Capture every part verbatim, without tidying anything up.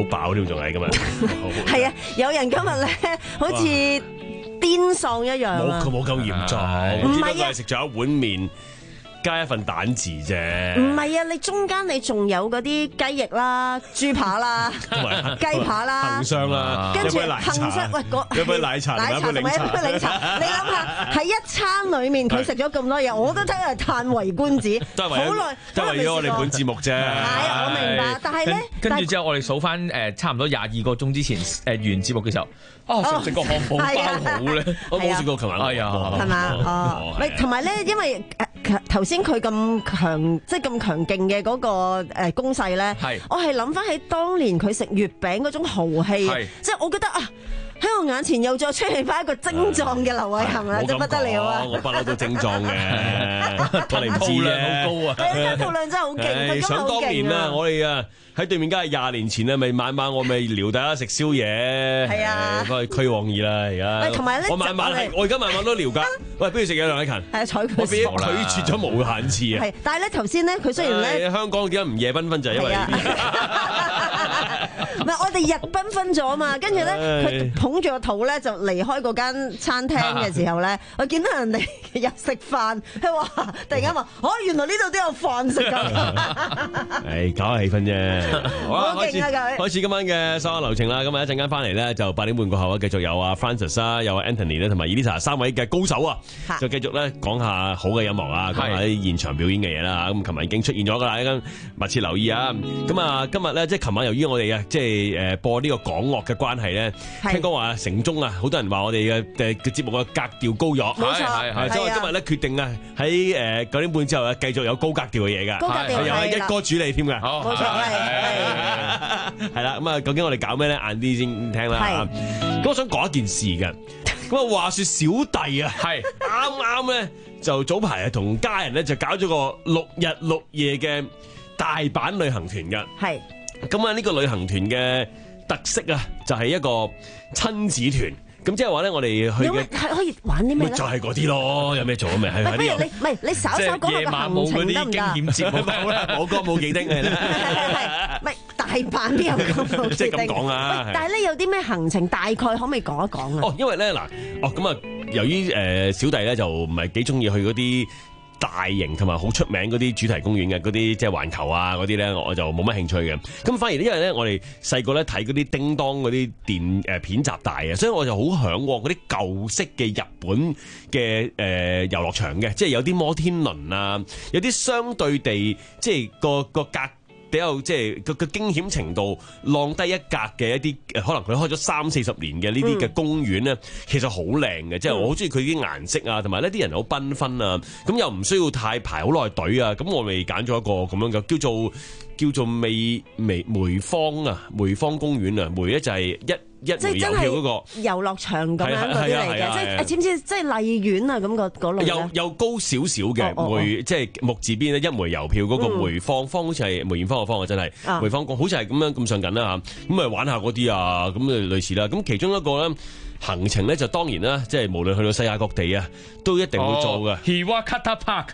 飽添，仲係今日。 係啊，有人今日咧好似癲喪一樣啊！ 冇佢冇咁嚴重， 唔係啊， 只不過係食咗一碗麵。加一份蛋治啫， 唔係啊！你中間你仲有嗰啲雞翼啦、豬扒啦、雞扒啦、 恆雙啦， 跟住恆雙喂嗰一杯奶茶， 奶茶同埋一杯檸茶，你諗下喺一餐裏面佢食咗咁多嘢，我都真係嘆為觀止。 都係為咗都係為咗我哋本節目啫。 係我明白，但係咧， 跟住之後我哋數翻誒差唔多廿二個鐘之前誒完節目嘅時候，啊想食個漢堡包好咧， 我冇食過琴日。 哎呀， 係嘛？哦，咪同埋咧，因為頭先佢咁強，即係咁強勁嘅嗰個誒攻勢咧，我係諗翻起當年佢食月餅嗰種豪氣，即係我覺得啊，喺我眼前又再出現翻一個精壯嘅劉偉恒啦，真不得了啊！ 我不嬲都精壯嘅，我哋唔知啫。 好高啊！ 係啊，肚量真係好勁，佢今日好勁啊！ 想當年啊，我哋啊喺對面街係廿年前啊，咪晚晚我咪撩大家食宵夜， 係啊， 都係驅往意啦而家。 同埋咧， 我晚晚係我而家晚晚都撩㗎。喂，不如食嘢梁禮勤。 係啊，睬佢。 我俾拒絕咗無限次啊！ 係，但係咧頭先咧，佢雖然咧香港點解唔夜繽紛就係因為呢啲。 唔係我哋日繽紛咗嘛，跟住咧佢捧住個肚咧就離開嗰間餐廳嘅時候咧，我見到人哋入食飯，佢話突然間話：哦，原來呢度都有飯食㗎。 誒，搞下氣氛啫。好啦，開始開始今晚嘅所有流程啦。咁啊一陣間翻嚟咧，就八點半過後啊，繼續有啊 Francis 啊，有啊 Anthony 咧，同埋 Elisa 三位嘅高手啊，就繼續咧講下好嘅音樂啊，講下啲現場表演嘅嘢啦。咁琴日已經出現咗㗎啦，咁密切留意啊。咁啊，今日咧即係琴晚由於我哋啊，即係誒播呢個港樂嘅關係咧，聽講話城中啊，好多人話我哋嘅誒嘅節目嘅格調高咗， 冇錯， 係係，所以我今日咧決定啊，喺誒九點半之後啊，繼續有高格調嘅嘢㗎， 高格調有一哥主理添㗎， 冇錯係係啦。咁啊，究竟我哋搞咩咧？晏啲先聽啦。咁我想講一件事㗎。咁啊，話說小弟啊，係啱啱咧就早排啊，同家人咧就搞咗個六日六夜嘅大阪旅行團㗎。係。咁啊，呢個旅行團嘅特色啊，就係一個親子團。咁即係話咧，我哋去嘅係可以玩啲咩咧？ 就係嗰啲咯，有咩做啊？咪係不如你唔係你稍稍講下個行程得唔得？ 驚險節目冇歌冇記丁嘅啦。 係係唔係大阪邊有歌冇記丁？ 即係咁講啊！ 但係咧有啲咩行程大概可唔可以講一講啊？ 哦，因為咧嗱，哦咁啊，由於誒小弟咧就唔係幾中意去嗰啲大型同埋好出名嗰啲主題公園嘅嗰啲，即係環球啊嗰啲咧，我就冇乜興趣嘅。咁反而因為咧，我哋細個咧睇嗰啲叮當嗰啲電誒片集大啊，所以我就好向往嗰啲舊式嘅日本嘅誒遊樂場嘅，即係有啲摩天輪啊，有啲相對地即係個個格比較即係個個驚險程度浪低一格嘅一啲誒，可能佢開咗三四十年嘅呢啲嘅公園咧，其實好靚嘅，即係我好中意佢啲顏色啊，同埋呢啲人好繽紛啊，咁又唔需要太排好耐隊啊，咁我咪揀咗一個咁樣嘅叫做叫做梅梅梅芳啊，梅芳公園啊，梅咧就係一。一枚郵票嗰個遊樂場咁樣嗰啲嚟嘅，即係知唔知即係荔園啊咁個嗰類又又高少少嘅梅，即係木字邊咧一枚郵票嗰個梅芳芳，好似係梅艷芳個芳啊，真係梅芳好似係咁樣咁上緊啦嚇，咁咪玩下嗰啲啊，咁誒類似啦。咁其中一個咧行程咧就當然啦，即係無論去到世界各地啊，都一定會做嘅。 Hirakata Park，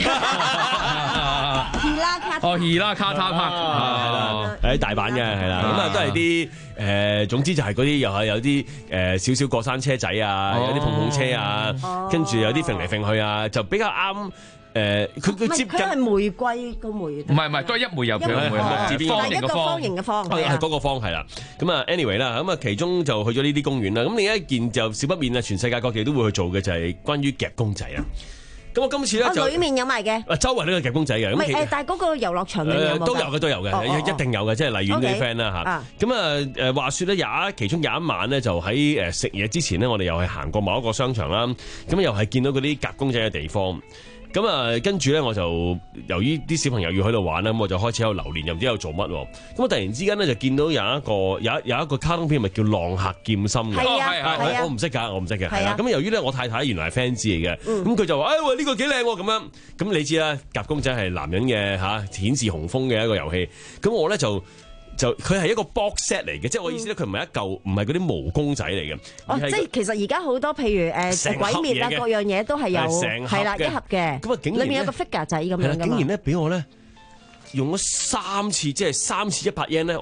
哦 Hirakata Park， 係啦，喺大阪嘅係啦，咁啊都係啲。誒，總之就係嗰啲又係有啲誒少少過山車仔啊，有啲碰碰車啊，跟住有啲揈嚟揈去啊，就比較啱誒。佢佢接近係玫瑰個玫， 唔係唔係，都係一枚郵票，木字邊方形嘅方形嘅方， 係嗰個方係啦。咁啊，anyway 啦，咁啊，其中就去咗呢啲公園啦。咁另一件就少不免啊，全世界各地都會去做嘅就係關於夾公仔啊。咁我今次咧就裏面有埋嘅， 周圍都有夾公仔嘅。 唔係誒，但係嗰個遊樂場裏面有冇？ 都有嘅，都有嘅，一定有嘅，即係荔園嗰啲 friend 啦嚇。咁啊誒話説咧，有一其中有一晚咧，就喺誒食嘢之前咧，我哋又係行過某一個商場啦。咁又係見到嗰啲夾公仔嘅地方。咁啊，跟住咧我就由於啲小朋友要喺度玩啦，咁我就開始喺度流連，又唔知喺度做乜。咁我突然之間咧就見到有一個有有一個卡通片，咪叫《浪客劍心》嘅。 係啊係啊， 我唔識㗎，我唔識嘅。係啊。咁由於咧我太太原來係 fans 嚟嘅，咁佢就話：誒喂，呢個幾靚喎咁樣。咁你知啦，夾公仔係男人嘅嚇顯示雄風嘅一個遊戲。咁我咧就。就佢係一個 box set 嚟嘅，即係我意思咧，佢唔係一嚿，唔係嗰啲毛公仔嚟嘅。 哦，即係其實而家好多譬如誒鬼滅啊，各樣嘢都係有，係啦，一盒嘅。咁啊，竟然裏面有個 figure 仔咁樣㗎嘛。 竟然咧俾我咧用咗三次，即係三次一百 yen 咧，我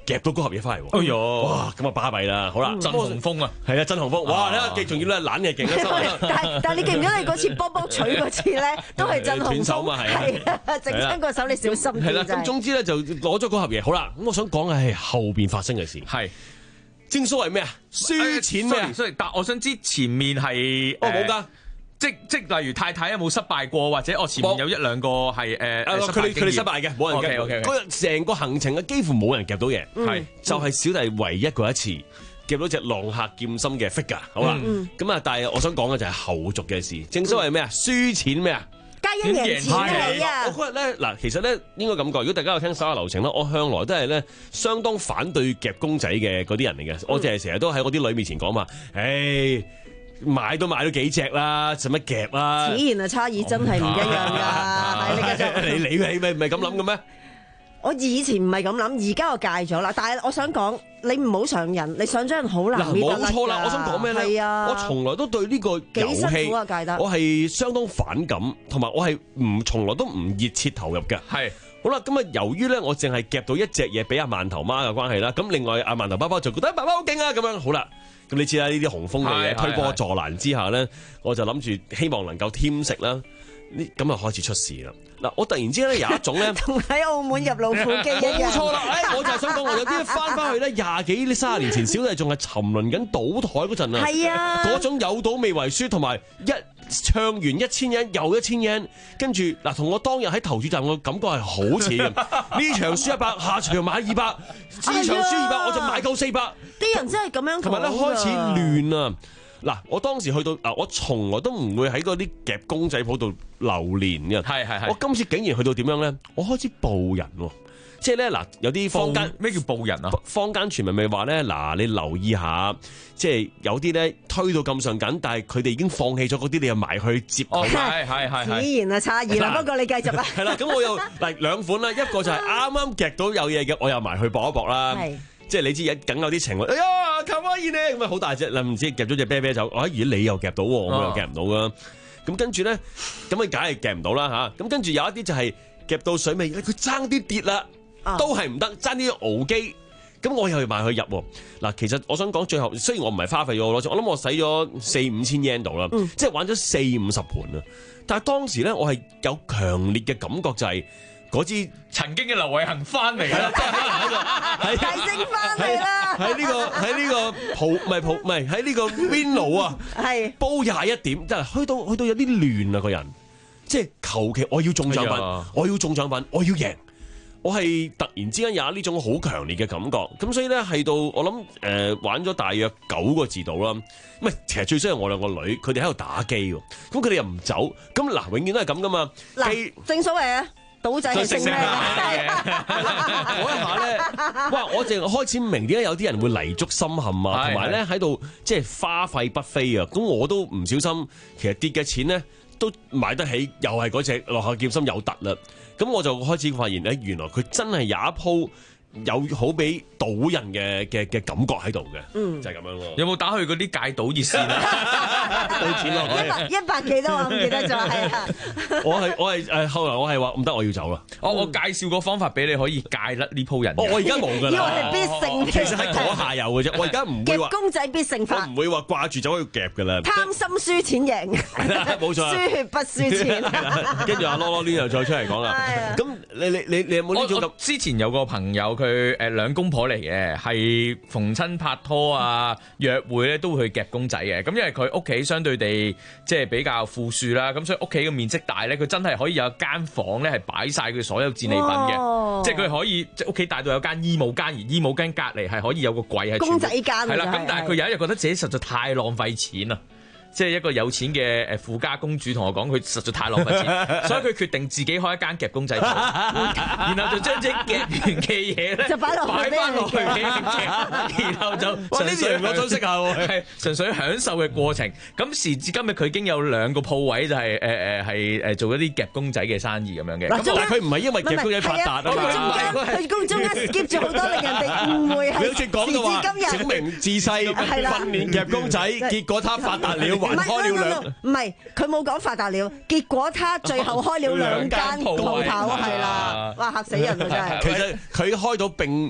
夾到嗰盒嘢翻嚟喎。 哎呦， 哇！咁啊巴閉啦，好啦， 震雄風啊， 係啊，震雄風，哇！你睇記仲要咧懶嘅勁啊， 但係但係你記唔記得你嗰次波波取嗰次咧，都係震雄斷手嘛，係啊，整親個手你小心啲。 係啦，咁總之咧就攞咗嗰盒嘢，好啦，咁我想講嘅係後邊發生嘅事。 係正所謂咩啊？輸錢咩啊？ 所以但我想知前面係哦冇㗎。 即即例如太太有冇失敗過，或者我前面有一兩個係誒佢哋佢哋失敗嘅，冇人夾。 OK，OK，OK。 嗰日成個行程嘅幾乎冇人夾到嘢，係就係小弟唯一嗰一次夾到隻浪客劍心嘅 figure。好啦，咁啊，但係我想講嘅就係後續嘅事。正所謂咩啊？輸錢咩啊？ 皆因贏錢你啊！ 我嗰日咧嗱，其實咧應該咁講，如果大家有聽手下流程咧，我向來都係咧相當反對夾公仔嘅嗰啲人嚟嘅。我淨係成日都喺我啲女面前講嘛，誒。買都買咗幾隻啦，使乜夾啦？ 此言啊，差異真係唔一樣㗎。 你你你咪咪咁諗嘅咩？ 我以前唔係咁諗，而家我戒咗啦。但係我想講，你唔好上癮，你上咗人好難搣得甩㗎。 冇錯啦，我想講咩咧？係啊，我從來都對呢個遊戲， 幾辛苦啊，戒得。 我係相當反感，同埋我係唔從來都唔熱切投入嘅。 係。 好啦，咁啊，由於咧我淨係夾到一隻嘢俾阿饅頭媽嘅關係啦，咁另外阿饅頭爸爸就覺得爸爸好勁啊，咁樣好啦。咁你知啦，呢啲雄風嘅嘢推波助瀾之下咧，我就諗住希望能夠添食啦。呢咁啊開始出事啦！嗱，我突然之間咧有一種咧， 同喺澳門入老虎機一樣。 冇錯啦！誒，我就係想講，我有啲翻翻去咧廿幾、三十年前，小弟仲係沉淪緊賭台嗰陣啊！ 係啊， 嗰種有賭未為輸，同埋一唱完一千日又一千日，跟住嗱，同我當日喺投注站嘅感覺係好似嘅。呢場輸一百，下場買二百，呢場輸二百，我就買夠四百。 啲人真係咁樣講。 同埋咧開始亂啊！嗱，我當時去到嗱，我從來都唔會喺嗰啲夾公仔鋪度流連嘅。 係係係。 我今次竟然去到點樣咧？我開始報人喎，即係咧嗱，有啲坊間咩叫報人啊？ 坊間傳聞咪話咧，嗱，你留意下，即係有啲咧推到咁上緊，但係佢哋已經放棄咗嗰啲，你又埋去接佢。 係係係。 自然啊，差異啦。不過你繼續啦。 係啦，咁我又嗱兩款啦，一個就係啱啱夾到有嘢嘅，我又埋去搏一搏啦。係。即係你知，梗有啲情況，哎呀，卡哇伊咧，咁啊好大隻，唔知夾咗隻啤啤酒，哎，如果你又夾到，我又夾唔到噶，咁跟住咧，咁啊梗係夾唔到啦吓，咁跟住有一啲就係夾到水尾，佢爭啲跌啦，都係唔得，爭啲熬機，咁我又要埋去入。嗱，其實我想講最後，雖然我唔係花費咗好多錢，我諗我使咗四五千 yen 度啦，嗯、即係玩咗四五十盤啊，但係當時咧，我係有強烈嘅感覺就係、是。嗰支曾經嘅劉偉恒翻嚟啦， 係提升翻嚟啦！ 喺呢個喺呢個蒲唔係蒲唔係喺呢個 Window 啊，係煲廿一點，真係去到去到有啲亂啊個人，即係求其我要中獎品，哎、呀我要中獎品，我要贏，我係突然之間有呢種好強烈嘅感覺，咁所以咧係到我諗誒、呃、玩咗大約九個字度啦，唔係其實最衰係我兩個女，佢哋喺度打機喎，咁佢哋又唔走，咁嗱永遠都係咁噶嘛， 嗱正所謂啊。賭仔係勝嘅， 嗰一下咧，哇！我淨係開始明點解有啲人會泥足深陷啊，同埋咧喺度即係花費不菲啊！咁我都唔小心，其實跌嘅錢咧都買得起，又係嗰隻浪客劍心有突啦。咁我就開始發現咧，原來佢真係有一鋪。有好俾賭人嘅嘅嘅感覺喺度嘅，嗯，就係咁樣咯。 有冇打去嗰啲戒賭熱線啊？ 賭錢落去， 一百一百幾多我唔記得咗，係啊。 我係我係誒，後來我係話唔得，我要走啦。 我我介紹個方法俾你可以戒甩呢鋪人。 我我而家冇㗎啦。 以為係必勝， 其實係嗰下有嘅啫。我而家唔會話公仔必勝法， 我唔會話掛住走去夾㗎啦。 貪心輸錢贏， 冇錯， 輸血不輸錢。 跟住阿囉囉攣又再出嚟講啦。咁你你你你有冇呢種？ 之前有個朋友佢誒兩公婆嚟嘅，係逢親拍拖啊、約會咧都會去夾公仔嘅。咁因為佢屋企相對地即係比較富庶啦，咁所以屋企嘅面積大咧，佢真係可以有間房咧係擺晒佢所有戰利品嘅。哦、即係佢可以即係屋企大到有間衣帽間，而衣帽間隔離係可以有個櫃係公仔間。係啦， 咁但係佢有一日覺得自己實在太浪費錢啦。即係一個有錢嘅誒富家公主同我講，佢實在太浪費錢，所以佢決定自己開一間夾公仔鋪，然後就將啲夾完嘅嘢咧， 就擺落擺翻落去俾人夾，然後就純粹我都識下喎，係純粹享受嘅過程。咁時至今日，佢已經有兩個鋪位，就係誒誒係誒做一啲夾公仔嘅生意咁樣嘅。 咁但係佢唔係因為夾公仔發達啊嘛， 佢中間 skip 咗好多令人哋誤會係時至今日， 小明自細訓練夾公仔，結果他發達了。 唔係，唔係，佢冇講發達了，結果他最後開了兩間鋪頭，係啦，哇嚇死人啊真係！ 其實佢開到並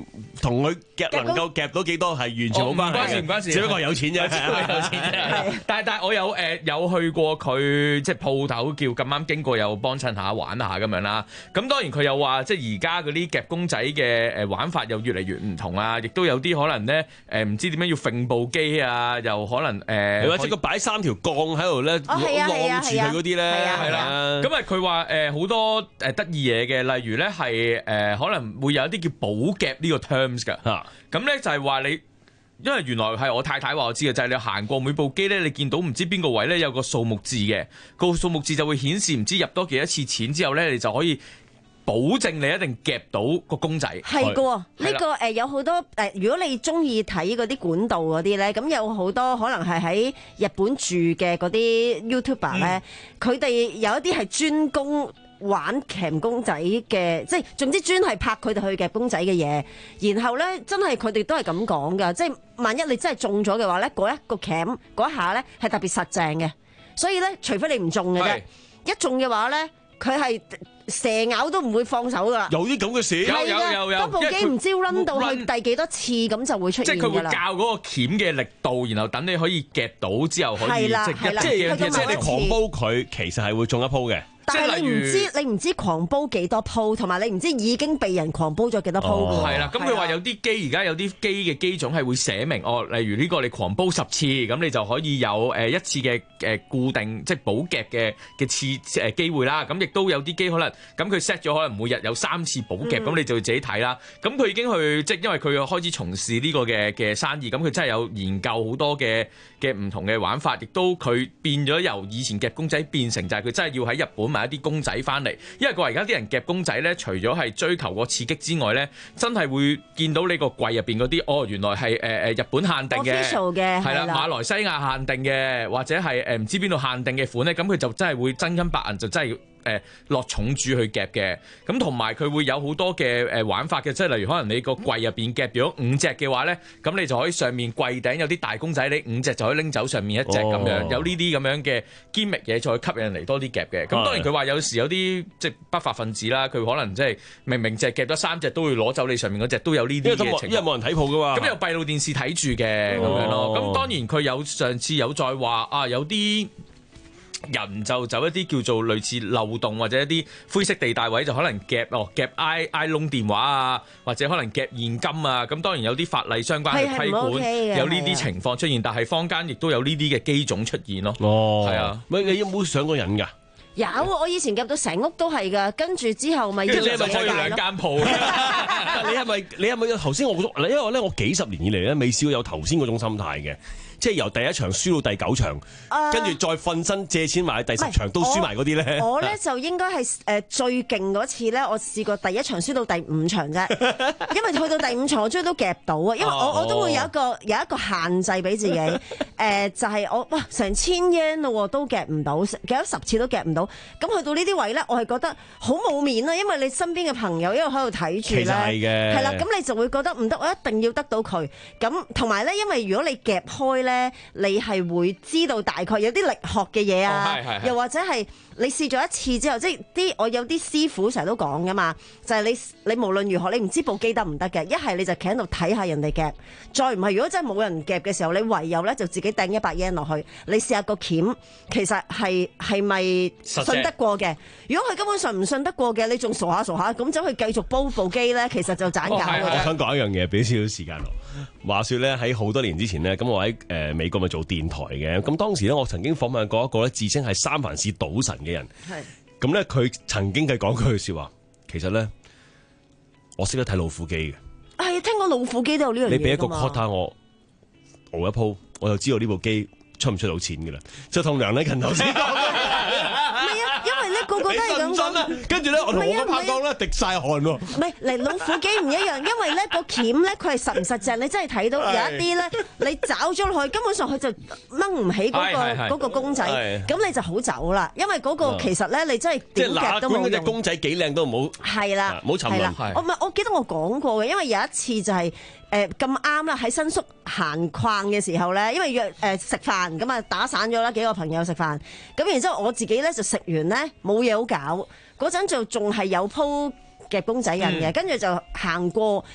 同佢夾能夠夾到幾多係完全冇關係， 唔關事， 只不過有錢啫， 有錢啫。但係但係我有誒有去過佢即係鋪頭，叫咁啱經過又幫襯下玩下咁樣啦。咁當然佢又話即係而家嗰啲夾公仔嘅誒玩法又越嚟越唔同啊，亦都有啲可能咧誒唔知點樣要揈部機啊，又可能誒， 或者佢擺三條槓喺度咧，晾住佢嗰啲咧，係啦。咁啊佢話誒好多誒得意嘢嘅，例如咧係誒可能會有一啲叫寶夾呢個 terms 㗎。嚇，咁咧就係話你。因為原來係我太太話我知嘅，就係、是、你行過每部機咧，你見到唔知邊個位咧有個數目字嘅，個數目字就會顯示唔知入多幾多次錢之後咧，你就可以保證你一定夾到個公仔。 係嘅，呢、這個誒、呃、有好多誒、呃，如果你中意睇嗰啲管道嗰啲咧，咁有好多可能係喺日本住嘅嗰啲 YouTuber 咧，佢哋、嗯、有一啲係專攻玩夾公仔嘅，即係總之專係拍佢哋去夾公仔嘅嘢，然後咧真係佢哋都係咁講噶，即係萬一你真係中咗嘅話咧，嗰一個夾嗰一下咧係特別實淨嘅，所以咧除非你唔中嘅啫，是一中嘅話咧佢係蛇咬都唔會放手噶啦。 有啲咁嘅事， 有有有有，嗰部機唔知 run 到去第幾多次咁就會出現㗎啦。 即係佢會校嗰個鉗嘅力度，然後等你可以夾到之後可以即係即係即係你狂煲佢，其實係會中一鋪嘅。 但係你唔知你唔知狂煲幾多鋪，同埋你唔知已經被人狂煲咗幾多鋪㗎喎。 係啦，咁佢話有啲機而家有啲機嘅機種係會寫明哦，例如呢個你狂煲十次，咁你就可以有誒一次嘅誒固定即係補夾嘅嘅次誒機會啦。咁亦都有啲機可能咁佢 set 咗可能每日有三次補夾，咁、嗯、你就要自己睇啦。咁佢已經去即係因為佢開始從事呢個嘅嘅生意，咁佢真係有研究好多嘅嘅唔同嘅玩法，亦都佢變咗由以前夾公仔變成就係佢真係要喺日本買一啲公仔翻嚟，因為佢話而家啲人夾公仔咧，除咗係追求個刺激之外咧，真係會見到呢個櫃入邊嗰啲，哦，原來係誒誒日本限定嘅，係啦，馬來西亞限定嘅，或者係誒唔知邊度限定嘅款咧，咁佢就真係會真金白銀就真係。誒落重注去夾嘅，咁同埋佢會有好多嘅誒玩法嘅，即係例如可能你個櫃入邊夾咗五隻嘅話咧，咁你就可以上面櫃頂有啲大公仔，你五隻就可以拎走上面一隻咁樣，哦、有呢啲咁樣嘅堅密嘢再吸引人嚟多啲夾嘅。咁當然佢話有時有啲即係不法分子啦，佢可能即係明明淨係夾咗三隻，都會攞走你上面嗰隻，都有呢啲嘅情況。因為冇人睇鋪噶嘛。咁有閉路電視睇住嘅咁樣咯。咁當然佢有上次有再話啊，有啲人就走一啲叫做類似漏洞或者一啲灰色地帶位，就可能夾哦夾 i i 窿電話啊，或者可能夾現金啊。咁當然有啲法例相關嘅規管，有呢啲情況出現，但係坊間亦都有呢啲嘅機種出現咯。哦，係啊， 喂，你有冇上過癮㗎？ 有，我以前夾到成屋都係㗎，跟住之後咪。跟住你係咪開咗兩間鋪？ 你係咪你係咪頭先我因為咧我幾十年以嚟咧未試過有頭先嗰種心態嘅。即係由第一場輸到第九場，跟住、uh, 再瞓身借錢買第十場都輸埋嗰啲咧。我咧就應該係誒最勁嗰次咧，我試過第一場輸到第五場啫。因為去到第五場我終於都夾到啊，因為我、uh, 我都會有一個有一個限制俾自己，誒、呃、就係、是、我哇成千 yen 咯都夾唔到，夾咗十次都夾唔到。咁去到呢啲位咧，我係覺得好冇面啊，因為你身邊嘅朋友一路喺度睇住咧， 其實係嘅， 係啦，咁你就會覺得唔得，我一定要得到佢。咁同埋咧，因為如果你夾開咧。你係會知道大概有啲力學嘅嘢啊，哦、又或者係你試咗一次之後，即係啲我有啲師傅成日都講噶嘛，就係、是、你你無論如何，你唔知部機得唔得嘅，一係你就企喺度睇下人哋夾，再唔係如果真係冇人夾嘅時候，你唯有咧就自己掟一百 yen 落去，你試下個鉗其實係係咪信得過嘅？如果佢根本上唔信得過嘅，你仲傻下傻下咁走去繼續煲部機咧，其實就盞搞嘅。 我想講一樣嘢，俾少少時間我。話說咧喺好多年之前咧，咁我喺誒美國咪做電台嘅，咁當時咧我曾經訪問過一個咧自稱係三藩市賭神嘅人，係咁咧佢曾經係講句說話，其實咧我識得睇老虎機嘅， 係聽講老虎機都有呢樣嘢， 你俾一個 quota 我熬一鋪，我就知道呢部機出唔出到錢噶啦，就同梁禮勤頭先講。 個個都係咁講， 跟住咧，我同我拍檔咧滴晒汗喎。 唔係，嚟老虎機唔一樣，因為咧個鉗咧佢係實唔實淨，你真係睇到有一啲咧，你找咗落去，根本上佢就掹唔起嗰個嗰個公仔，咁你就好走啦。因為嗰個其實咧，你真係點夾都冇用。即係嗱，嗰隻公仔幾靚都唔好。係啦，唔好沉淪。我唔係，我記得我講過嘅，因為有一次就係。誒咁啱啦！喺新宿閒逛嘅時候咧，因為約誒食飯咁啊，打散咗啦幾個朋友食飯，咁然之後我自己咧就食完咧冇嘢好搞，嗰陣就仲係有鋪夾公仔印嘅，跟住、嗯、就行過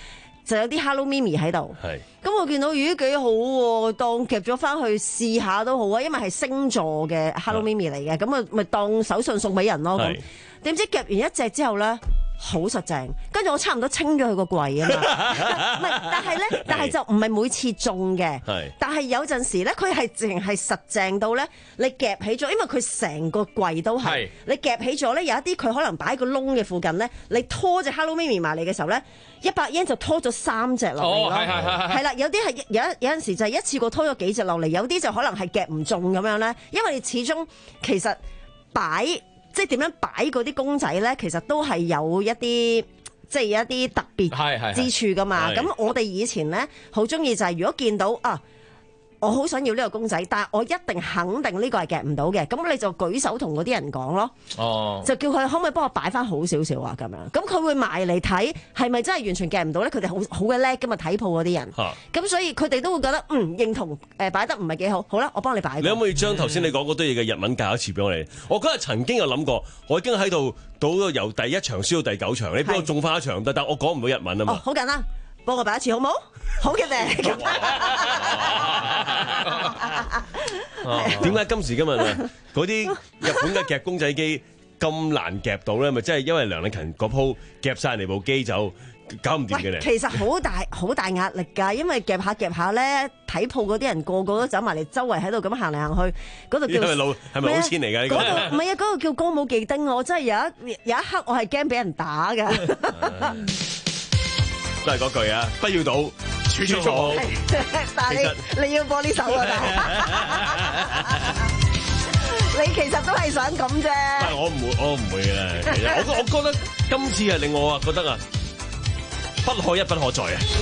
就有啲 Hello Mimi 喺度。 係。 咁我見到咦幾好喎，當夾咗翻去試下都好啊，因為係星座嘅 Hello Mimi 嚟嘅，咁啊咪當手信送俾人咯。咁點知夾完一隻之後咧，好實淨，跟住我差唔多清咗佢個櫃啊嘛。唔係，但係咧，但係就唔係每次中嘅。但係有陣時咧，佢係淨係實淨到咧，你夾起咗，因為佢成個櫃都係。你夾起咗咧，有一啲佢可能擺喺個窿嘅附近咧，你拖隻 Hello Mimi 埋嚟嘅時候咧，一百 yen 就拖咗三隻落嚟咯。係係係係啦，有啲係有有陣時就係一次過拖咗幾隻落嚟，有啲就可能係夾唔中咁樣咧，因為你始終其實擺。即係點樣擺嗰啲公仔咧，其實都係有一啲即係一啲特別之處㗎嘛。咁我哋以前咧好鍾意就係如果見到啊，我好想要呢個公仔，但係我一定肯定呢個係夾唔到嘅，咁你就舉手同嗰啲人講咯。哦，就叫佢可唔可以幫我擺翻好少少啊？咁樣，咁佢會埋嚟睇係咪真係完全夾唔到咧？佢哋好好嘅叻㗎嘛，睇鋪嗰啲人。咁、啊、所以佢哋都會覺得嗯認同誒擺得唔係幾好。好啦，我幫你擺。 你可唔可以將頭先你講嗰堆嘢嘅日文教一次俾我哋？我嗰日曾經有諗過，我已經喺度賭由第一場輸到第九場，你幫我中翻一場得，但我講唔到日文啊嘛。 哦，好簡單。幫我擺一次好冇？好嘅咧。 點解今時今日啊，嗰啲日本嘅夾公仔機咁難夾到咧？咪即係因為梁禮勤嗰鋪夾晒人哋部機就搞唔掂嘅咧？ 其實好大好大壓力㗎，因為夾下夾下咧，睇鋪嗰啲人個個都走埋嚟，周圍喺度咁行嚟行去，嗰度叫係咪老係咪好錢嚟㗎？呢個唔係啊，嗰個叫歌舞伎町，我真係有一有一刻我係驚俾人打㗎。 都係嗰句啊，不要賭，處處祝好。 但係你你要播呢首啊，你其實都係想咁啫。 但係我唔會，我唔會嘅。我我覺得今次係令我啊覺得啊，不可一不可再啊。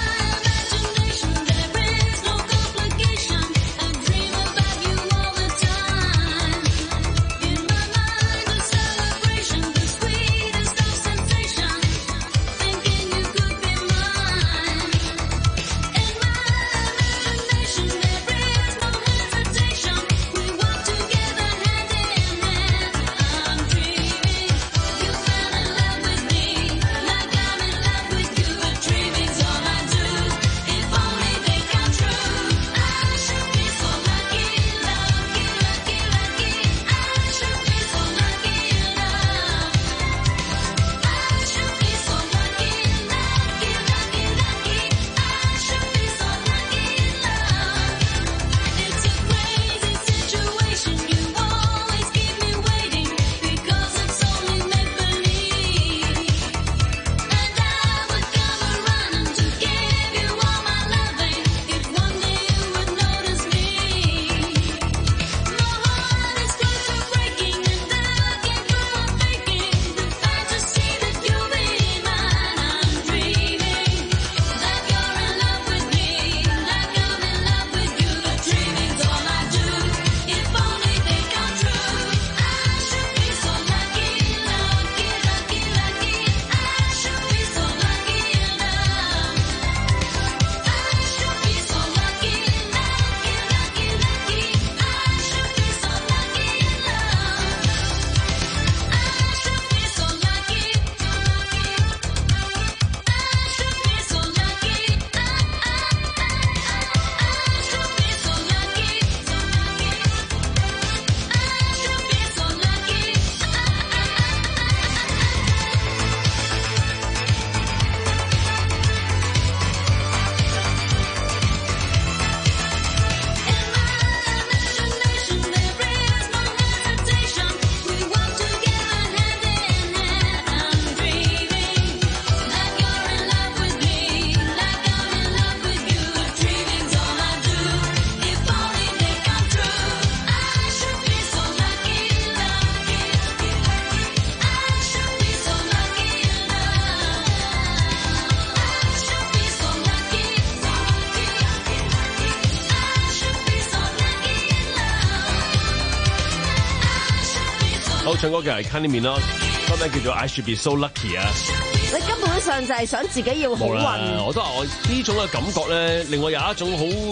好，唱歌嘅係 Kylie Minogue，歌名叫做 I Should Be So Lucky 啊！ 你根本上就係想自己要好運。 我都話我呢種嘅感覺咧，令我有一種好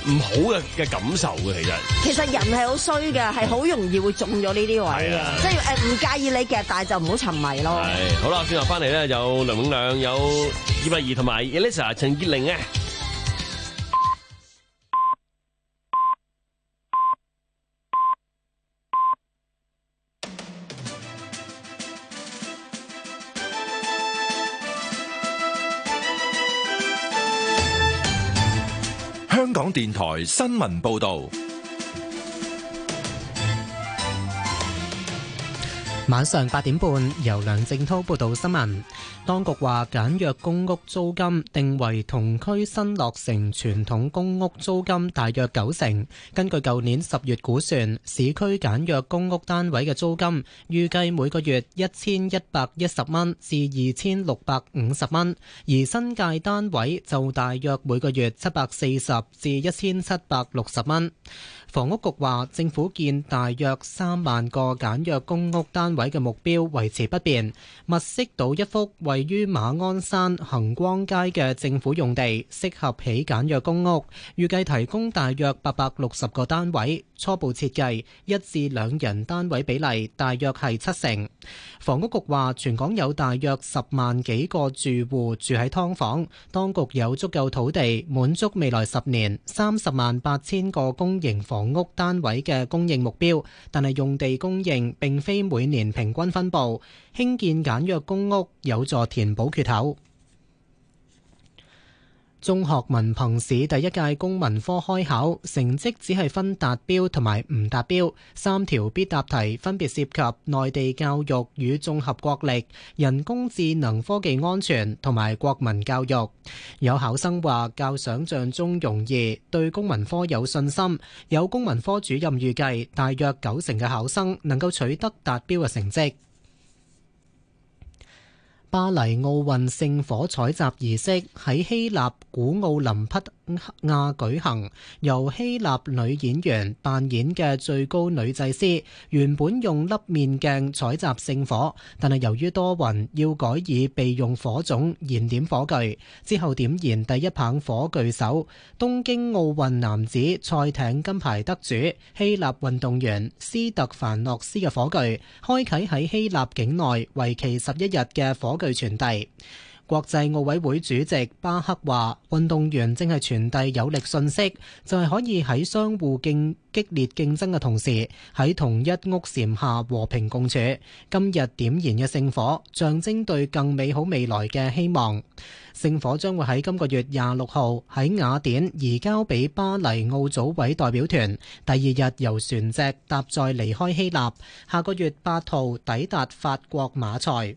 唔好嘅嘅感受嘅，其實。 其實人係好衰嘅，係好容易會中咗呢啲位嘅，即係誒唔介意你夾，但係就唔好沉迷咯。 係，好啦，轉頭翻嚟咧，有梁永亮、有葉慧儀同埋 Elisa 陳潔靈啊。 香港電台新聞報道。 晚上八點半，由梁正滔報道新聞。當局話簡約公屋租金定為同區新落成傳統公屋租金大約九成。根據舊年十月估算，市區簡約公屋單位嘅租金預計每個月一千一百一十蚊至二千六百五十蚊，而新界單位就大約每個月七百四十至一千七百六十蚊。房屋局話，政府建大約三萬個簡約公屋單位嘅目標維持不變。物色到一幅位於馬鞍山恒光街嘅政府用地，適合起簡約公屋，預計提供大約八百六十個單位。初步設計一至兩人單位比例大約係七成。房屋局話，全港有大約十萬幾個住戶住喺劏房，當局有足夠土地滿足未來十年三十萬八千個公營房屋單位嘅供應目標，但係用地供應並非每年平均分佈，興建簡約公屋有助填補缺口。中學文憑試第一屆公民科開考，成績只係分達標同埋唔達標，三條必答題分別涉及內地教育與綜合國力、人工智能科技安全同埋國民教育。有考生話較想像中容易，對公民科有信心。有公民科主任預計大約九成嘅考生能夠取得達標嘅成績。巴黎奧運聖火採集儀式喺希臘古奧林匹亞舉行，由希臘女演員扮演嘅最高女祭司原本用粒面鏡採集聖火，但係由於多雲，要改以備用火種燃點火炬。之後點燃第一棒火炬手，東京奧運男子賽艇金牌得主希臘運動員斯特凡諾斯嘅火炬，開啟喺希臘境內為期十一日嘅火炬傳遞。國際奧委會主席巴克話，運動員正係傳遞有力訊息，就係可以喺相互競激烈競爭嘅同時，喺同一屋檐下和平共處。今日點燃嘅聖火，象徵對更美好未來嘅希望。聖火將會喺今個月廿六號喺雅典移交俾巴黎奧組委代表團，第二日由船隻搭載離開希臘，下個月八號抵達法國馬賽。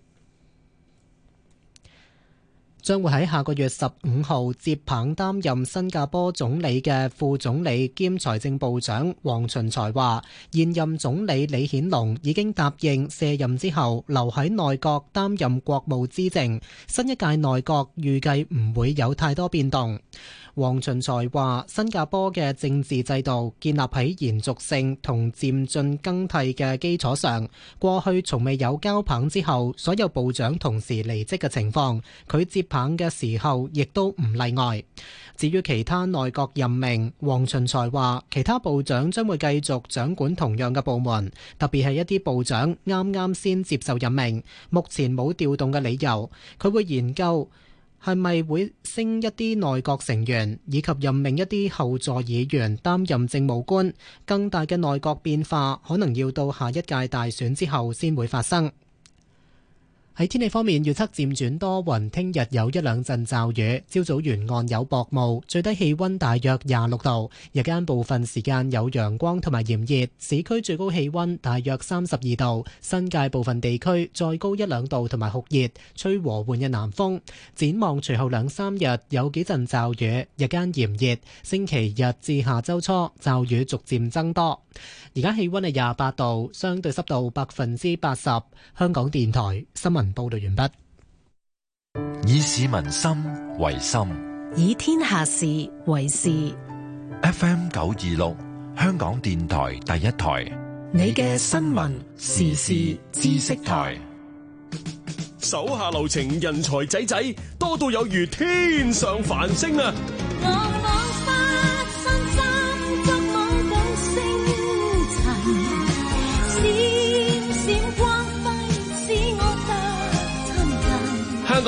將會喺下個月十五號接棒擔任新加坡總理嘅副總理兼財政部長黃循財話，現任總理李顯龍已經答應卸任之後留喺內閣擔任國務資政，新一屆內閣預計唔會有太多變動。黃循財話，新加坡嘅政治制度建立喺延續性同漸進更替嘅基礎上，過去從未有交棒之後所有部長同時離職嘅情況，佢接棒嘅時候亦都唔例外。至於其他內閣任命，黃循財話，其他部長將會繼續掌管同樣嘅部門，特別係一啲部長啱啱先接受任命，目前冇調動嘅理由，佢會研究係咪會升一啲內閣成員，以及任命一啲後座議員擔任政務官。更大嘅內閣變化可能要到下一屆大選之後先會發生。喺天氣方面，預測漸轉多雲，聽日有一兩陣驟雨，朝早沿岸有薄霧，最低氣溫大約廿六度，日間部分時間有陽光同埋炎熱，市區最高氣溫大約三十二度，新界部分地區再高一兩度同埋酷熱，吹和緩嘅南風。展望隨後兩三日有幾陣驟雨，日間炎熱，星期日至下周初驟雨逐漸增多。而家氣溫係廿八度，相對濕度百分之八十。香港電台新聞報道完畢。 以市民心為心， 以天下事為事。 F M 九二六，香港電台第一台， 你嘅新聞時事知識台。 手下留情，人才仔仔多到有如天上繁星啊！ 我彷彿身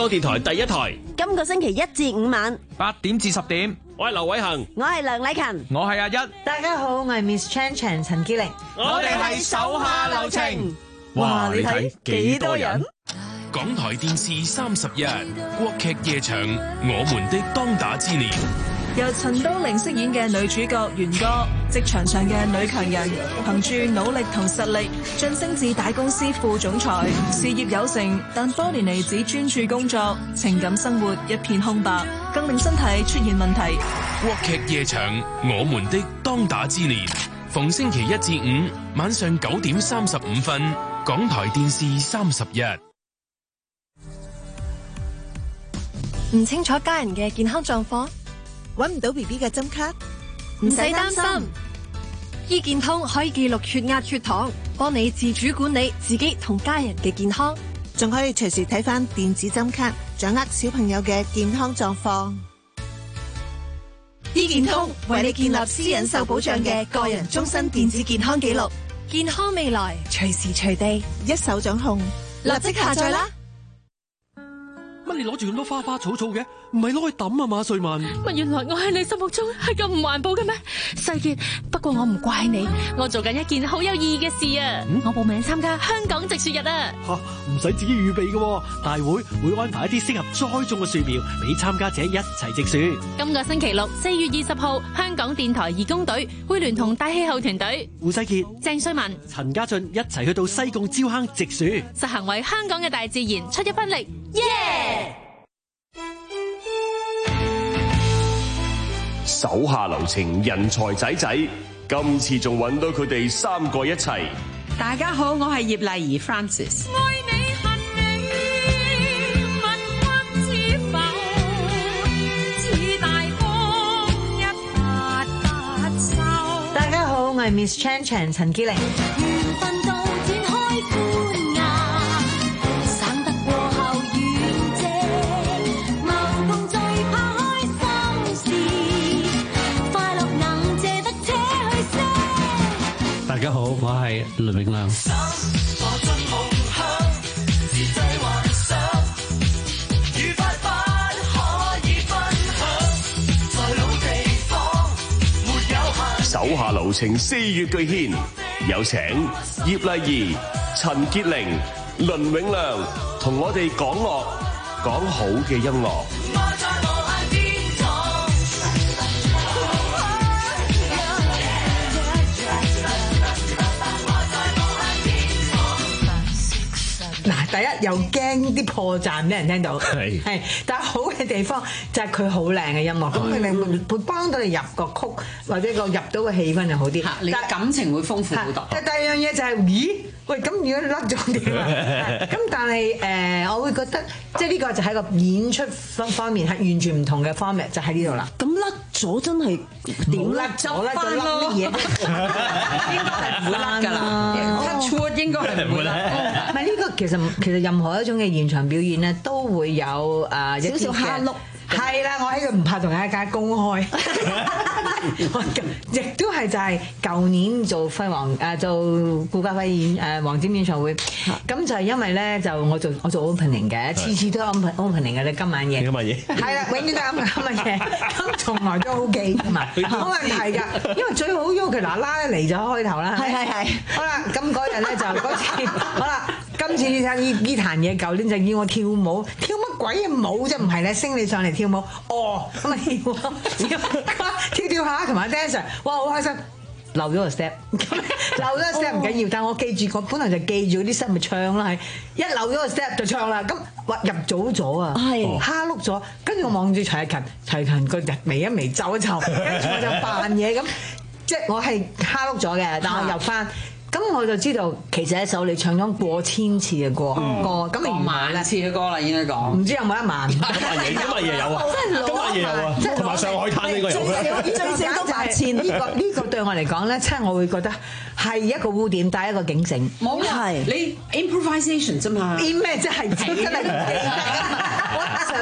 港電台第一台。 今個星期一至五晚八點至十點， 我係劉偉恒， 我係梁禮勤， 我係阿一。 大家好，我係 Miss Chan Chan 陳潔玲， 我哋係手下留情。哇！你睇幾多人？ 港台電視三十一國劇夜場《我們的當打之年》， 由陳都靈飾演嘅女主角元歌，職場上嘅女強人，憑住努力同實力晉升至大公司副總裁，事業有成，但多年嚟只專注工作，情感生活一片空白，更令身體出現問題。 國劇夜場《我們的當打之年》，逢星期一至五晚上九點三十五分，港台電視三十一。 唔清楚家人嘅健康狀況， 搵唔到 B B 嘅針卡， 唔使擔心。醫健通可以記錄血壓、血糖，幫你自主管理自己同家人嘅健康， 仲可以隨時睇返電子針卡，掌握小朋友嘅健康狀況。 醫健通為你建立私隱受保障嘅個人終身電子健康記錄，健康未來隨時隨地一手掌控， 立即下載啦！ 乜你攞住咁多花花草草嘅，唔係攞去抌啊嘛？瑞文， 乜原來我喺你心目中係咁唔環保嘅咩？世傑，不過我唔怪你，我做緊一件好有意義嘅事啊！嗯、我報名參加香港植樹日啊！ 吓，唔使自己預備嘅，大會會安排一啲適合栽種嘅樹苗俾參加者一齊植樹。 今個星期六四月二十號，香港電台義工隊會聯同大氣候團隊胡世傑、 鄭瑞文、 陳家俊一齊去到西貢蕉坑植樹， 實行為香港嘅大自然出一分力，耶、yeah!！ 手下留情，人才仔仔，今次仲揾到佢哋三個一齊。 大家好，我係葉麗儀 Francis。 愛你恨你，問君知否？似大風一發發收。 大家好，我係 Miss Chan Chan 陳潔玲。 大家好，我係倫永亮。 手下留情四月巨獻，有請葉麗儀、陳潔玲、倫永亮同我哋講樂，講好嘅音樂。 嗱，第一又驚啲破綻俾人聽到，係，係，但係好嘅地方就係佢好靚嘅音樂，咁佢哋會幫到你入個曲或者個入到個氣氛就好啲， 你感情會豐富好多。 但係第二樣嘢就係，咦？喂，咁如果甩咗點啊？咁但係誒，我會覺得即係呢個就係個演出方方面係完全唔同嘅方面，就喺呢度啦。 咁甩咗真係點甩咗咧？就甩乜嘢？應該係唔會甩㗎啦。Touch wood 應該係唔會甩。唔係呢個其實其實任何一種嘅現場表演咧，都會有誒一啲嘅少少蝦碌。係啦，我喺度唔怕同大家公開，亦都係就係舊年做輝煌誒做顧嘉輝演誒黃霑演唱會，咁就係因為咧就我做我做 opening 嘅，次次都 opening 嘅咧今晚嘢， 今晚嘢係啦，永遠都係今晚嘢，咁從來都 OK 㗎嘛，冇問題㗎，因為最好 Yuki 嗱啦嚟就開頭啦， 係係係， 好啦，咁嗰日咧就嗰次，好啦。今次呢呢呢壇嘢，舊年就要我跳舞，跳乜鬼嘢舞啫？唔係咧，升你上嚟跳舞，哦咁啊跳，跳跳下同埋 dancer， 哇好開心，漏咗個 step， 漏咗個 step 唔緊要，但係我記住，我本來就記住嗰啲 step 咪唱啦，係一漏咗個 step 就唱啦，咁哇入早咗啊，係蝦碌咗，跟住我望住徐藝勤，徐藝勤個人眉一眉皺一皺，跟住我就扮嘢咁，即係我係蝦碌咗嘅，但我入翻。咁我就知道，其實一首你唱咗過千次嘅歌，歌咁你萬次嘅歌啦，應該講。 唔知有冇一萬？ 今晚夜，今晚夜有啊！今晚夜有啊！同埋上海灘應該有啊！ 最少都八千。呢個呢個對我嚟講咧，即係我會覺得係一個污點，帶一個警醒。 冇係你 improvisation 啫嘛。 啲咩即係真係唔記得？我上網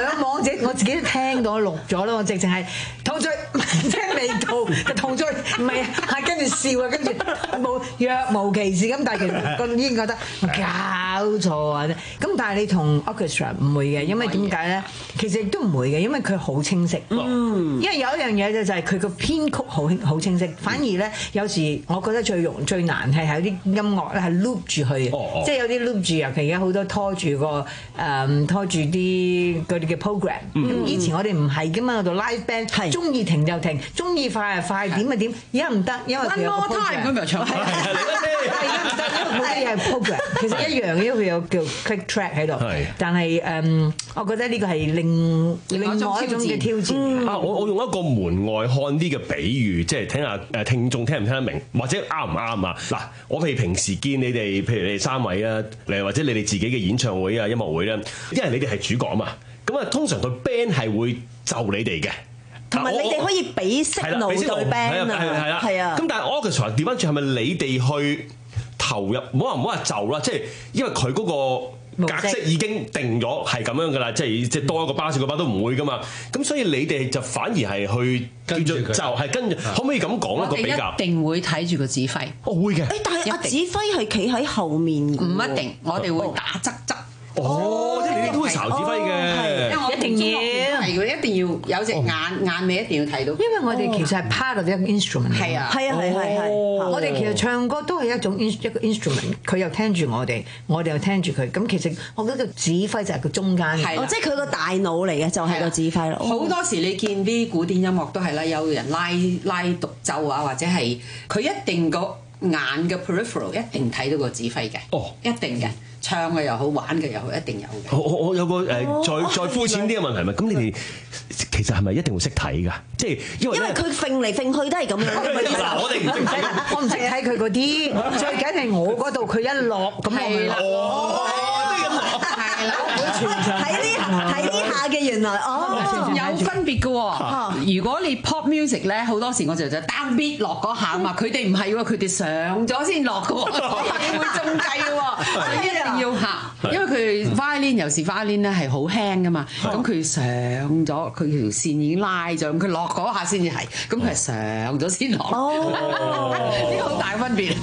自己我自己都聽到錄咗啦，我直情係痛醉，即係味道就痛醉，唔係係跟住笑啊，跟住冇若無其事咁，但係其實個已經覺得搞錯啊！咁但係你同 orchestra 唔會嘅，因為點解咧？其實亦都唔會嘅，因為佢好清晰。嗯，因為有一樣嘢就就係佢個編曲好好清晰，反而咧有時我覺得最容最難係喺啲音樂咧係 loop 住佢嘅，即係有啲 loop 住，尤其而家好多拖住個誒拖住啲嗰啲嘅 program。咁以前我哋唔係㗎嘛，我哋 live band 係中意停就停，中意快就快，點就點。而家唔得，因為佢有個 program。咁又唱。係而家唔得，因為好多嘢係 program，其實一樣嘅，因為佢有叫 click track 喺度。係。但係誒，我覺得呢個係另另外一種嘅挑戰。 啊，我我用一個門外看啲嘅比喻，即係聽下誒聽眾聽唔聽得明，或者啱唔啱啊？嗱，我譬如平時見你哋，譬如你哋三位啊，誒或者你哋自己嘅演唱會啊、音樂會咧，因為你哋係主角啊嘛，咁啊通常個 band 係會就你哋嘅， 同埋你哋可以俾 signal 對 band 啊，係啦，係啊。 咁但係 orchestra 調翻轉係咪你哋去投入？唔好話唔好話就啦，即係因為佢嗰個格式已經定咗係咁樣噶啦，即係即係多一個巴少個巴都唔會噶嘛。咁所以你哋就反而係去跟住就係跟住，可唔可以咁講一個比較？ 一定會睇住個指揮。 哦，會嘅。 誒，但係阿指揮係企喺後面。唔一定，我哋會打側側。 哦，即係你哋都會查指揮嘅。 因為我一定要係嘅，一定要有隻眼眼尾一定要睇到。 因為我哋其實係 part of 一個 instrument。 係啊， 係啊，係係係。 我哋其實唱歌都係一種一個 instrument，佢又聽住我哋，我哋又聽住佢。咁其實我覺得個指揮就係個中間。 哦，即係佢個大腦嚟嘅，就係個指揮咯。 好多時你見啲古典音樂都係啦，有人拉拉獨奏啊，或者係佢一定個眼嘅 peripheral 一定睇到個指揮嘅。哦，一定嘅。唱嘅又好，玩嘅又好，一定有嘅。 我我我有個誒，再再膚淺啲嘅問題咪，咁你哋其實係咪一定會識睇㗎？即係因為因為佢揈嚟揈去都係咁樣。 嗱，我哋唔識睇， 我唔識睇佢嗰啲，最緊係我嗰度佢一落咁我咪落。 哦， 係啦， 睇呢睇呢下嘅原來哦， 有分別嘅喎。如果你 pop music 咧，好多時我就就 down beat 落嗰下嘛，佢哋唔係喎，佢哋上咗先落嘅喎，你會中計嘅喎。所以一定要嚇，因為佢 violin 有時 violin 咧係好輕噶嘛，咁佢上咗，佢條線已經拉咗，咁佢落嗰下先至係，咁佢係上咗先落，呢個好大分別。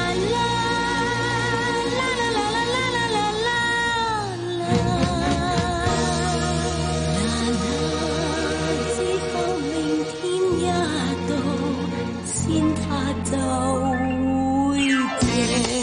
知否明天一到，鮮花就會謝。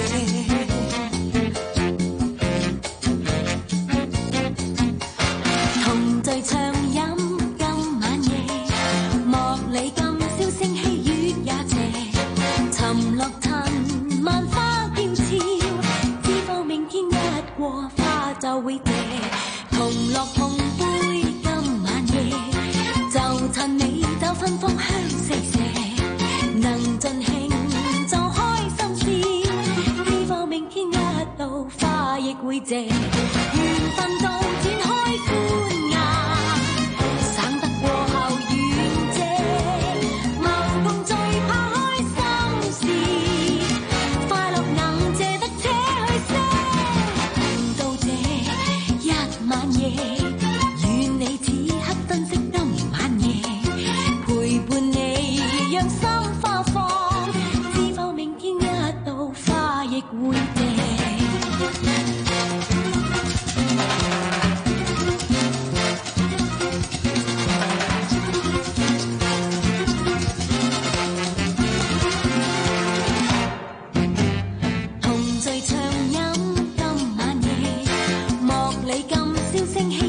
就會謝，同樂碰杯今晚夜，就趁你走芬芳香四射，能盡興就開心笑，希望明天一到花亦會謝，緣分到展開歡顏，省得過後遠謝，謀共最怕開心事，快樂能借得且去些。晚夜，願你此刻珍惜今晚夜，陪伴你讓心花放，知否明天一到花亦會謝。同醉暢飲今晚夜，莫理今宵聲氣。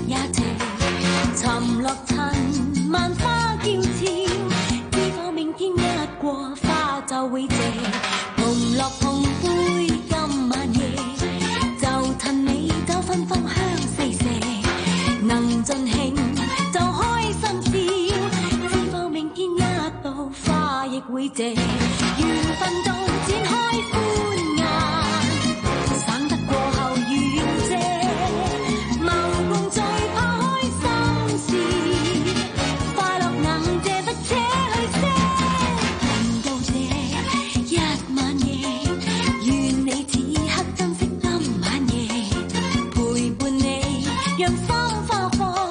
沉落塵萬花嬌俏，知否明天一過花就會謝，同樂碰杯今晚夜，就趁你走芬芳香四射，能盡興就開心笑，知否明天一到花亦會謝，緣分到展開歡顏，省得過後遠謝，謀共最怕快樂能借得且去些，同到這一晚夜，願你此刻珍惜今晚夜，陪伴你讓心花放。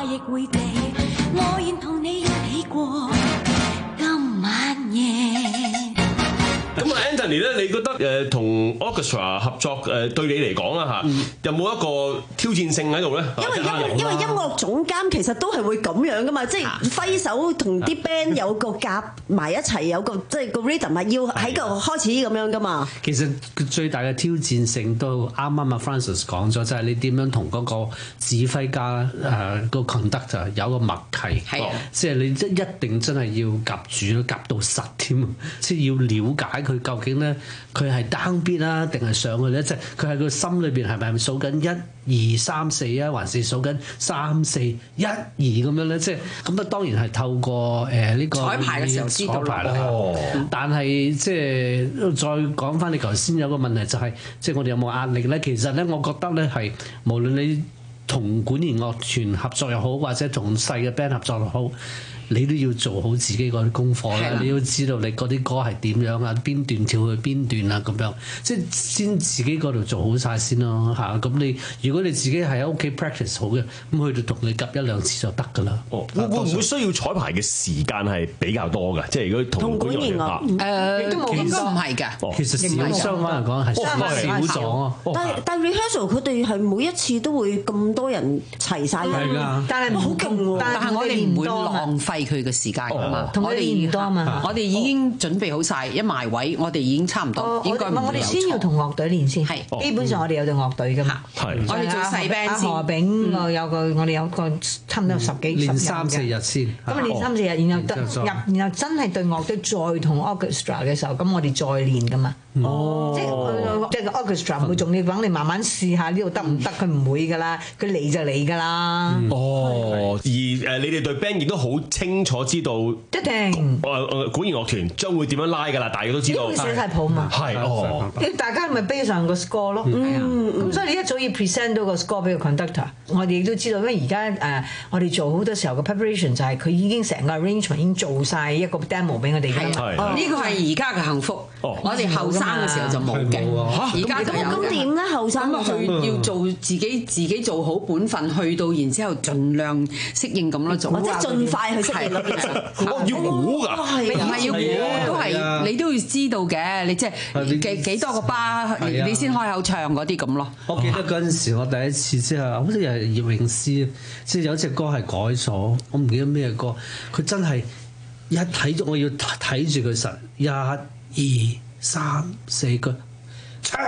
亦會謝，我願同你一起過今晚夜。 咁啊 Anthony 咧，你覺得誒同 orchestra 合作誒對你嚟講啦嚇，有冇一個挑戰性喺度咧？ 因為音因為音樂總監其實都係會咁樣噶嘛，即係揮手同啲 band 有個夾埋一齊，有個即係個 rhythm 係要喺個開始咁樣噶嘛。 其實最大嘅挑戰性都啱啱阿 Francis 講咗，就係你點樣同嗰個指揮家誒個 conductor 有個默契，即係你一一定真係要夾住夾到實添，即係要了解佢究竟咧，佢係 down beat 啦，定係上去咧？即係佢喺個心裏邊係咪數緊一二三四啊，還是數緊三四一二咁樣咧？即係咁啊，當然係透過誒呢個彩排嘅時候知道啦。 哦，但係即係再講翻你頭先有個問題就係，即係我哋有冇壓力咧？其實咧，我覺得咧係無論你同管弦樂團合作又好，或者同細嘅 band 合作又好，你都要做好自己嗰啲功課啦。你要知道你嗰啲歌係點樣啊，邊段跳去邊段啊，咁樣即係先自己嗰度做好晒先咯嚇。咁你如果你自己係喺屋企 practice 好嘅，咁去到同你夾一兩次就得㗎啦。 哦，會會唔會需要彩排嘅時間係比較多㗎？即係如果同管弦樂誒，都冇應該唔係㗎。 其實少相反嚟講係少咗。 但係但係 rehearsal 佢哋係每一次都會咁多人齊晒人，但係好勁喎。 但係我哋唔會浪費佢嘅時間㗎嘛， 同我哋唔多嘛。 我哋已經準備好晒，一埋位，我哋已經差唔多，應該唔會有錯。 我哋先要同樂隊練先，係基本上我哋有隊樂隊㗎嘛。 我哋做細 band 先。 何炳我有個我哋有個差唔多十幾十人嘅。 練三四日先。 咁啊練三四日，然後得入，然後真係對樂隊再同 orchestra 嘅時候，咁我哋再練㗎嘛。哦，即係即係個 orchestra 唔會仲要等你慢慢試下呢度得唔得，佢唔會㗎啦，佢嚟就嚟㗎啦。 哦，而誒你哋隊 band 亦都好清楚知道， 一定誒誒管弦樂團將會點樣拉㗎啦，大家都知道。 因為寫晒譜嘛。 係哦， 大家咪 base 上個 score 咯。嗯，咁所以你一早要 present 到個 score 俾個 conductor，我哋亦都知道，因為而家誒我哋做好多時候個 preparation 就係佢已經成個 arrangement 已經做晒一個 demo 俾我哋㗎嘛。 呢個係而家嘅幸福。我哋後生嘅時候就冇嘅，而家就有。 咁點咧？後生咁佢要做自己，自己做好本分，去到然之後盡量適應咁咯，做或者盡快去適應咯。 要估㗎， 唔係要估，都係你都要知道嘅。你即係幾幾多個巴，你先開口唱嗰啲咁咯。 我記得嗰陣時，我第一次即係好似係葉詠詩，即係有隻歌係改咗，我唔記得咩歌。佢真係一睇咗，我要睇住佢實一。二三四句唱，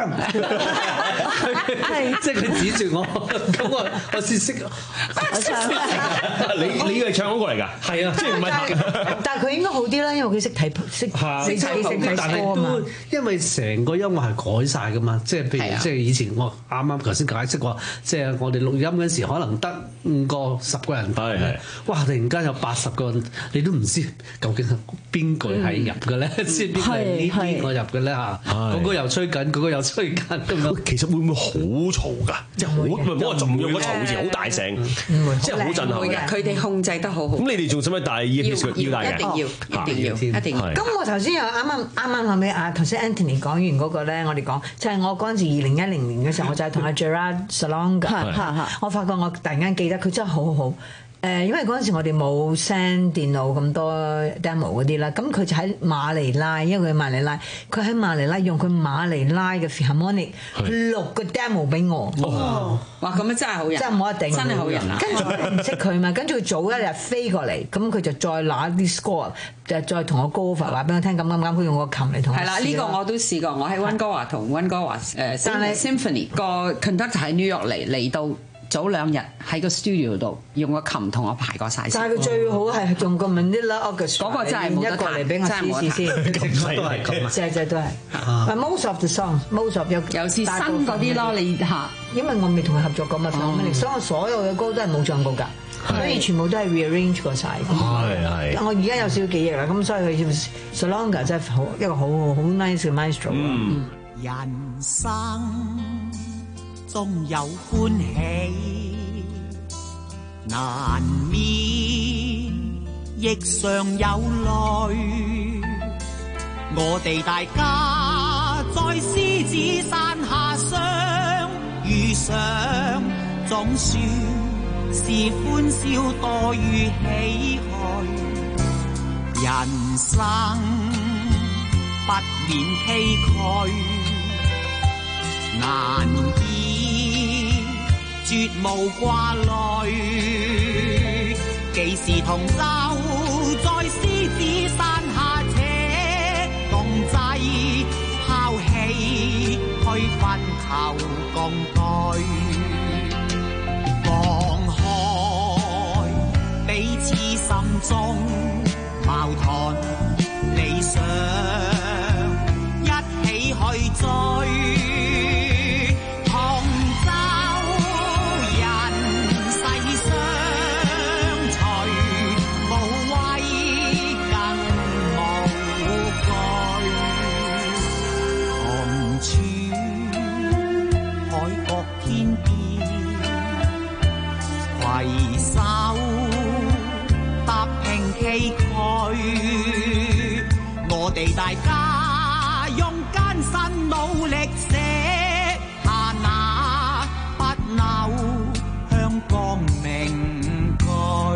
即係佢指住我，咁我我先識。 你你係唱嗰個嚟㗎？係啊，即係唔係？ 但係佢應該好啲啦，因為佢識睇識識睇識睇歌啊嘛。 因為成個音樂係改晒㗎嘛，即係譬如即係以前我啱啱頭先解釋過，即係我哋錄音嗰時可能得五個十個人，係係，哇！突然間有八十個人，你都唔知究竟係邊句係入嘅咧，先邊個係呢邊個入嘅咧嚇？嗰個又吹緊，嗰個又吹緊咁樣。 其實會唔會好嘈㗎？即係好唔係我仲用個嘈字好大聲，即係好震撼嘅。 佢哋控制得好好。 咁你哋仲使唔使帶 earpiece 要帶嘅？ 一定要，一定要，一定要。 咁我頭先又啱啱啱啱後尾啊，頭先 Anthony 講完嗰個咧，我哋講就係我嗰陣時二零一零年嘅時候，我就係同阿 Gerard Salonga，我發覺我突然間記得佢真係好好好。誒，因為嗰陣時我哋冇 send 電腦咁多 demo 嗰啲啦，咁佢就喺馬尼拉，因為佢馬尼拉，佢喺馬尼拉用佢馬尼拉嘅 Philharmonic 去錄個 demo 俾我。 哦，哇！咁樣真係好人， 真係冇得頂， 真係好人啊！ 跟住我唔識佢嘛，跟住佢早一日飛過嚟，咁佢就再拿啲 score，就再同我 go over 話俾我聽，咁啱啱佢用個琴嚟同我試。 係啦，呢個我都試過，我喺溫哥華同溫哥華誒 Symphony 個 conductor 喺 New York 嚟嚟到。早兩日喺個 studio 度用個琴同我排過晒。 但係佢最好係用個 Manila Orchestra， 嗰個真係冇得彈， 嚟俾我試試先。 都係咁， 隻隻都係。但 most of the songs，most of 有有次新嗰啲咯，你嚇， 因為我未同佢合作過嘛，所以我所有嘅歌都係冇唱過㗎，所以全部都係 rearrange 過晒。 係係。 我而家有少少記憶啦，咁所以佢 Salonga 真係好一個好好 nice 嘅 maestro。 嗯。人生縱有歡喜，難免亦常有淚。我哋大家在獅子山下相遇上，總算是歡笑多於唏噓，人生不免崎嶇，難以絕無掛慮。幾時同舟在獅子山下，且共濟拋棄去分頭共對。放開彼此心中矛盾理想，一起去追。崎嶇，我哋大家用艱辛努力寫下那不朽香港名句。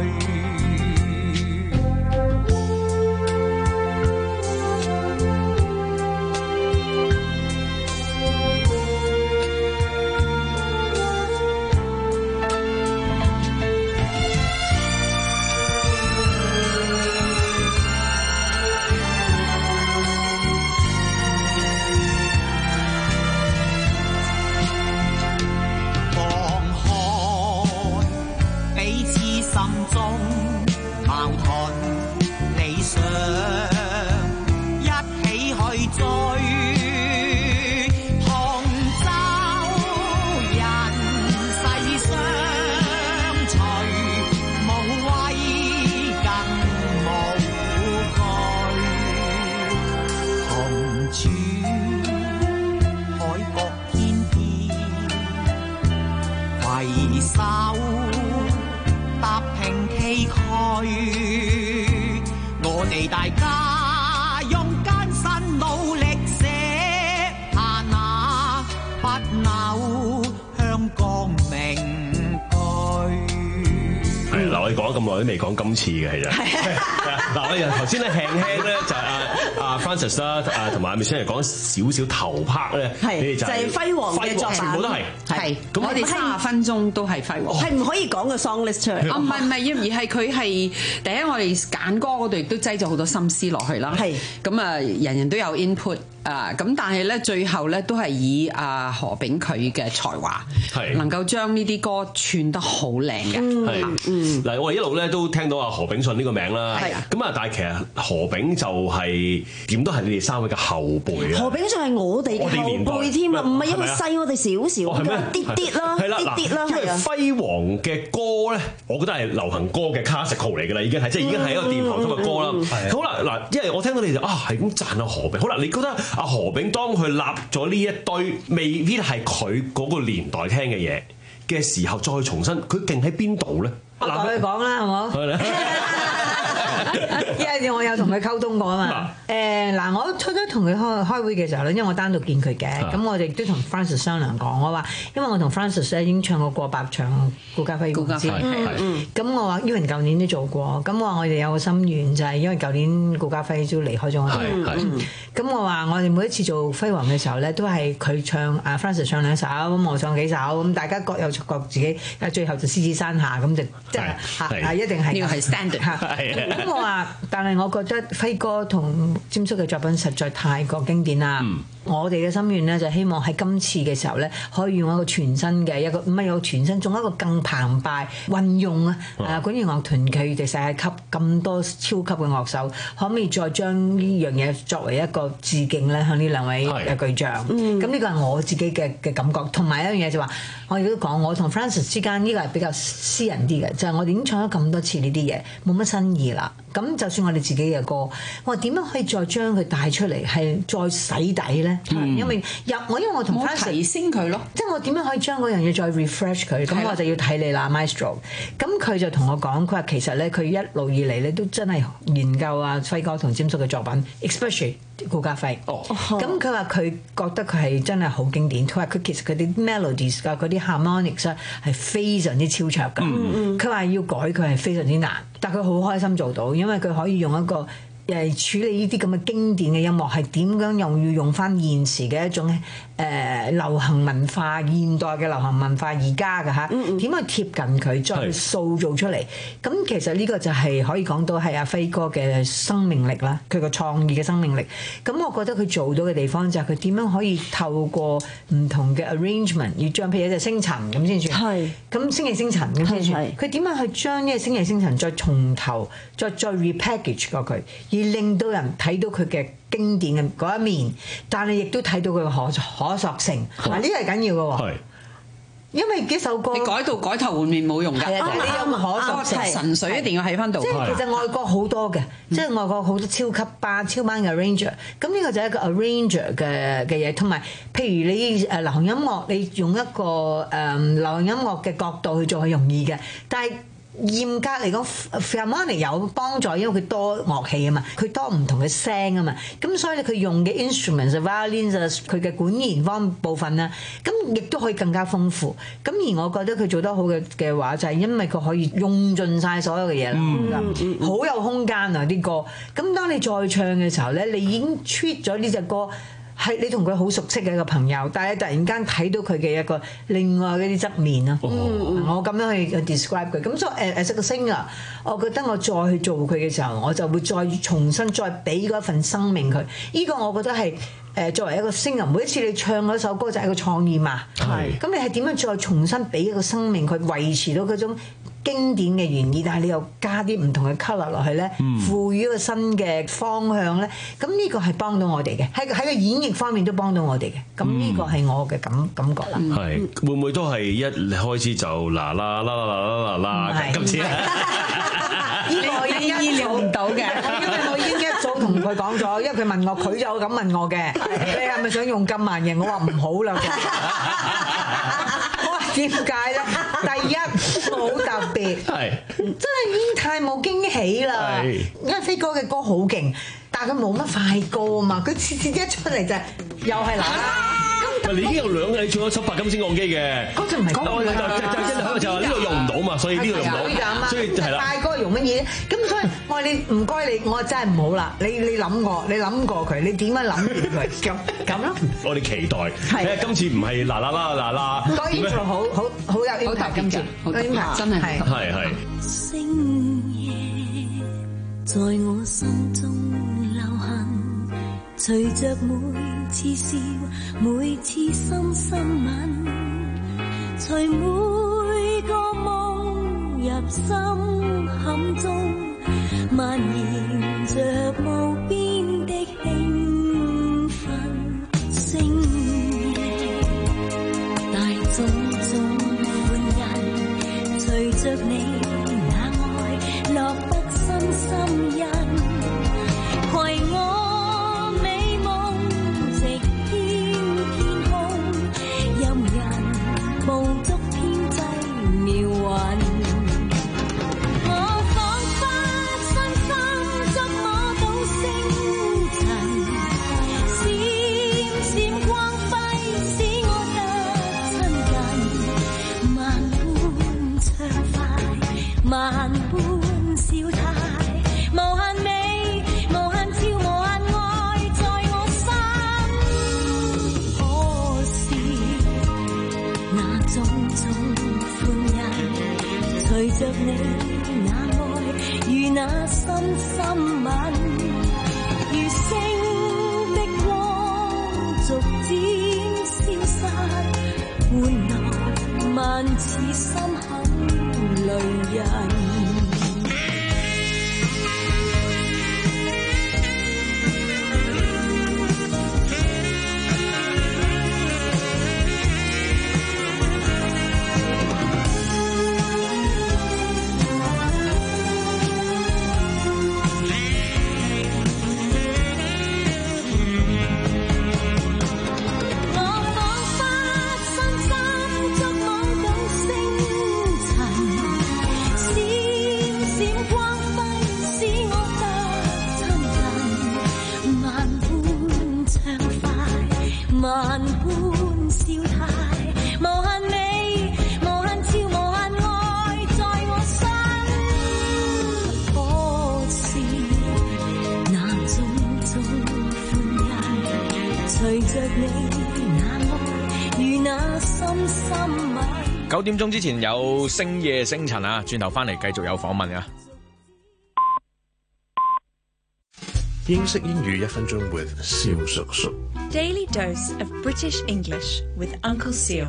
我哋大家用艱辛努力寫下那不朽香港名句。 係嗱，我哋講咗咁耐都未講今次嘅，其實嗱，我哋頭先咧輕輕咧就係阿阿 Francis 啦，啊同埋阿 Michelle 嚟講少少頭拍咧，你哋就係輝煌嘅作品， 全部都係係。咁我哋三十分鐘都係輝煌， 係唔可以講個 song list 出嚟。 哦，唔係唔係，而係佢係第一，我哋揀歌嗰度亦都擠咗好多心思落去啦。係咁啊，人人都有 input 啊，咁但係咧最後咧都係以阿何炳佢嘅才華，係能夠將呢啲歌串得好靚嘅。 係嗯嗱，我哋一路咧都聽到阿何炳信呢個名啦。係啊，咁啊，但係其實何炳就係點都係你哋三位嘅後輩啊。 何炳信係我哋嘅後輩添啊，唔係因為細我哋少少㗎，啲啲啦，啲啲啦。 因為輝煌嘅歌咧，我覺得係流行歌嘅 classical 嚟㗎啦，已經係即係已經係一個殿堂級嘅歌啦。好啦，嗱，因為我聽到你就啊係咁讚阿何炳。好啦，你覺得阿何炳當佢立咗呢一堆未必係佢嗰個年代聽嘅嘢嘅時候，再重新佢勁喺邊度咧？ 我同佢講啦，好冇？因為我有同佢溝通過啊嘛。誒嗱，我初初同佢開開會嘅時候咧，因為我單獨見佢嘅，咁我哋都同 Francis 商量講，我話因為我同 Francis 咧已經唱過過百場顧嘉輝嘅歌，咁我話因為舊年都做過，咁我話我哋有個心願就係因為舊年顧嘉輝都離開咗我哋，咁我話我哋每一次做輝煌嘅時候咧，都係佢唱啊 Francis 唱兩首，咁我唱幾首，咁大家各有各自己，最後就獅子山下咁就即係嚇一定係呢個係 standard 嚇。 咁我話，但係我覺得輝哥同霑叔嘅作品實在太過經典啦。嗯、我哋嘅心願咧就希望喺今次嘅時候咧，可以用一個全新嘅一個唔係有全新，仲有一個更澎湃運用啊！誒、啊，管弦樂團佢哋世界級咁多超級嘅樂手，可唔可以再將呢樣嘢作為一個致敬咧？向呢兩位嘅巨匠。咁呢個係我自己嘅嘅感覺。同埋一樣嘢就話，我亦都講，我同 Francis 之間呢個係比較私人啲嘅，就係、是、我哋已經唱咗咁多次呢啲嘢，冇乜新意啦。咁就算我哋自己嘅歌，我話點樣可以再將佢帶出嚟，係再洗底咧？ 咧？ 嗯、 因為入我因為我同 Francis 提升佢咯， 即係我點樣可以將嗰樣嘢再 refresh 佢？咁我就要睇你啦 ，Maestro。咁佢就同我講，佢話其實咧，佢一路以嚟咧都真係研究啊輝哥同詹叔嘅作品 ，especially 顧嘉輝。哦，咁佢話佢覺得佢係真係好經典。佢話佢其實佢啲 melodies 㗎，嗰啲 harmonics 咧係非常之超卓㗎。嗯，佢話要改佢係非常之難，但佢好開心做到，因為佢可以用一個。誒處理呢啲咁嘅經典嘅音樂係點樣又要用翻現時嘅一種誒、呃、流行文化、現代嘅流行文化而家嘅嚇，點、嗯嗯、去貼近佢，再去塑造出嚟。咁其實呢個就係可以講到係阿輝哥嘅生命力啦，佢個創意嘅生命力。咁我覺得佢做到嘅地方就係佢點樣可以透過唔同嘅 arrangement，要將譬如一隻星塵咁先算，係咁星際星塵咁先算。佢點樣去將呢個星際星塵再從頭再再 repackage 過佢？而令到人睇到佢嘅經典嘅嗰一面，但係亦都睇到佢嘅可可塑性。嗱，呢個係緊要嘅喎。因為幾首歌你改到改頭換面冇用㗎。 係啊，你有可塑性， 神髓一定要喺翻度。 即係其實外國好多嘅，即係外國好多超級班、超班嘅 arranger。咁呢個就係一個 arranger 嘅嘅嘢，同埋譬如你誒流行音樂，你用一個誒流行音樂嘅角度去做係容易嘅，但係。嚴格嚟講 Philharmonic 有幫助，因為佢多樂器啊嘛，佢多唔同嘅聲啊嘛，咁所以佢用嘅 instruments、violins 佢嘅管弦方部分啊，咁亦都可以更加豐富。咁而我覺得佢做得好嘅嘅話，就係、是、因為佢可以用盡晒所有嘅嘢啦，好、嗯、有空間啊啲歌。咁當你再唱嘅時候咧，你已經 treat 咗呢隻歌。係你同佢好熟悉嘅一個朋友，但係突然間睇到佢嘅一個另外嗰啲側面咯。嗯、我咁樣去去 describe 佢，咁所以誒誒，as a singer，我覺得我再去做佢嘅時候，我就會再重新再俾嗰份生命佢。呢、這個我覺得係誒作為一個 singer，每一次你唱嗰首歌就係一個創意嘛。係。咁你係點樣再重新俾一個生命佢，維持到嗰種經典嘅原意，但係你又加啲唔同嘅 colour 落去咧，賦予一個新嘅方向咧，咁呢個係幫到我哋嘅，喺喺個演繹方面都幫到我哋嘅，咁呢個係我嘅感感覺啦。 係、嗯、會唔會都係一開始就嗱啦啦啦啦啦啦今次？呢個我已經意料唔到嘅，因為我已經一早同佢講咗，因為佢問我，佢就咁問我嘅，你係咪想用咁萬嘅？我話唔好啦。點解咧？第一好特別，係真係已經太冇驚喜啦。因為飛哥嘅歌好勁，但係佢冇乜快歌啊嘛。佢次次一出嚟就係又係嗱啦。 喂，你已經有兩個你唱咗七百金先降機嘅， 嗰隻唔係就就就就呢度用唔到嘛，所以呢度用唔到，所以係啦。 快歌用乜嘢？咁所以我話你唔該你，我真係唔好啦。你你諗過，你諗過佢，你點樣諗住佢？咁咁咯。我哋期待，睇下今次唔係嗱嗱啦嗱啦。 個 intro 好好好有好大今次，好大真係係係。 星夜在我心中流行，隨着每次笑，每次深深吻，隨每個夢入心坎中，蔓延着無邊的興奮。星夜大眾眾歡欣，隨着你那愛落得深深印，攜我美夢直遍天空，任人捕捉天際妙韻。我彷彿身心觸摸到星塵，閃閃光輝使我得親近，萬般暢快，萬般笑態，無限美，無限俏，無限愛在我心。可是那種種歡欣，隨着你那愛與那深深吻，如星的光逐漸消失，換來萬次心肯淚人。 九點鐘之前有星夜星塵啊，轉頭翻嚟繼續有訪問啊。 英式英語一分鐘 with 蕭叔叔。 Daily dose of British English with Uncle Seal。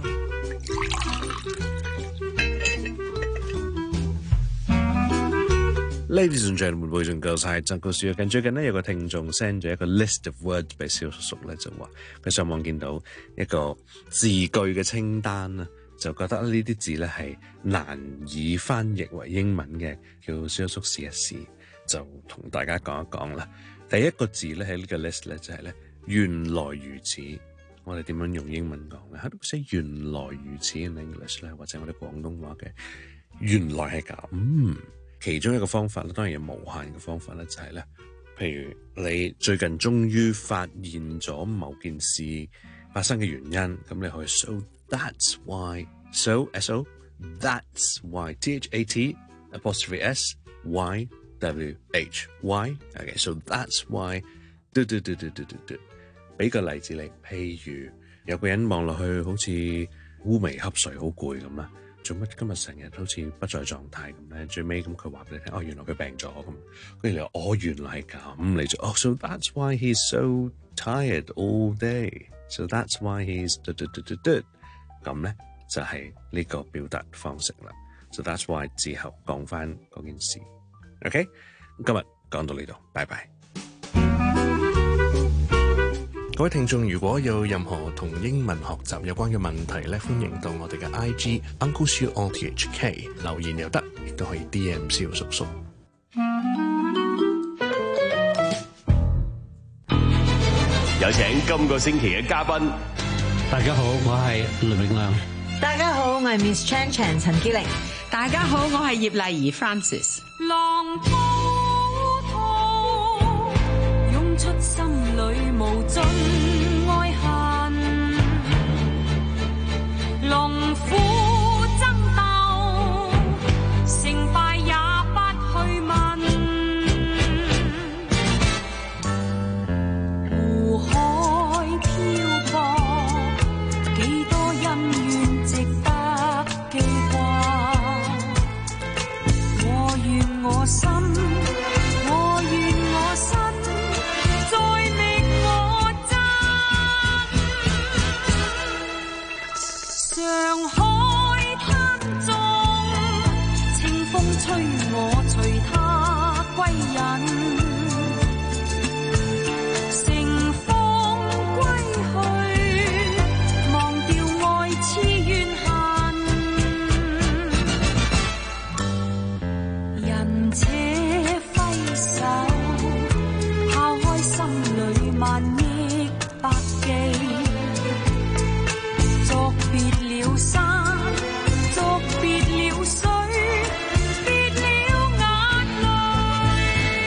Ladies and gentlemen, boys and girls，係曾告書。近最近呢，有個聽眾 send 咗一個 list of words 俾蕭叔叔咧，就話佢上網見到一個字句嘅清單啊，就覺得呢啲字咧係難以翻譯為英文嘅，叫蕭叔試一試，就同大家講一講啦。第一個字咧喺呢個 list 咧就係咧原來如此。我哋點樣用英文講咧？How do we say 原來如此 in English 咧？或者我哋廣東話嘅原來係咁。嗯其中一個方法咧，當然有無限嘅方法咧，就係咧，譬如你最近終於發現咗某件事發生嘅原因，咁你可以 so that's why so s o that's why t h a t apostrophe s y w h why okay so that's why 嘟嘟嘟嘟嘟嘟嘟，俾個例子你，譬如有個人望落去好似烏眉瞌睡，好攰咁啦。做乜今日成日好似不在狀態咁咧？最尾咁佢話俾你聽，哦原來佢病咗咁，跟住你話哦原來係咁，你就哦 so that's why he's so tired all day， so that's why he's 嘟嘟嘟嘟嘟，咁咧就係呢個表達方式啦。so that's why 之後講翻嗰件事 ，OK， 今日講到呢度，拜拜。各位聽眾，如果有任何同英文學習有關嘅問題咧，歡迎到我哋嘅 I G Uncle Siu O T H K 留言又得，亦都可以 D M 蕭叔叔。 有請今個星期嘅嘉賓。 大家好，我係雷永亮。 大家好，我係 Miss Chan Chan 陳潔靈。 大家好，我係葉麗儀 Francis。 浪滔滔，湧出心裏無盡愛恨，龍虎爭鬥，成敗也不去問。湖海漂泊，幾多恩怨值得記掛。我願我心，我願我身，再覓我真。上海灘中，清風吹我隨他歸隱。乘風歸去，忘掉愛痴怨恨。人且揮手，拋開心裏萬億百記。作別了山，作別了水，別了眼淚。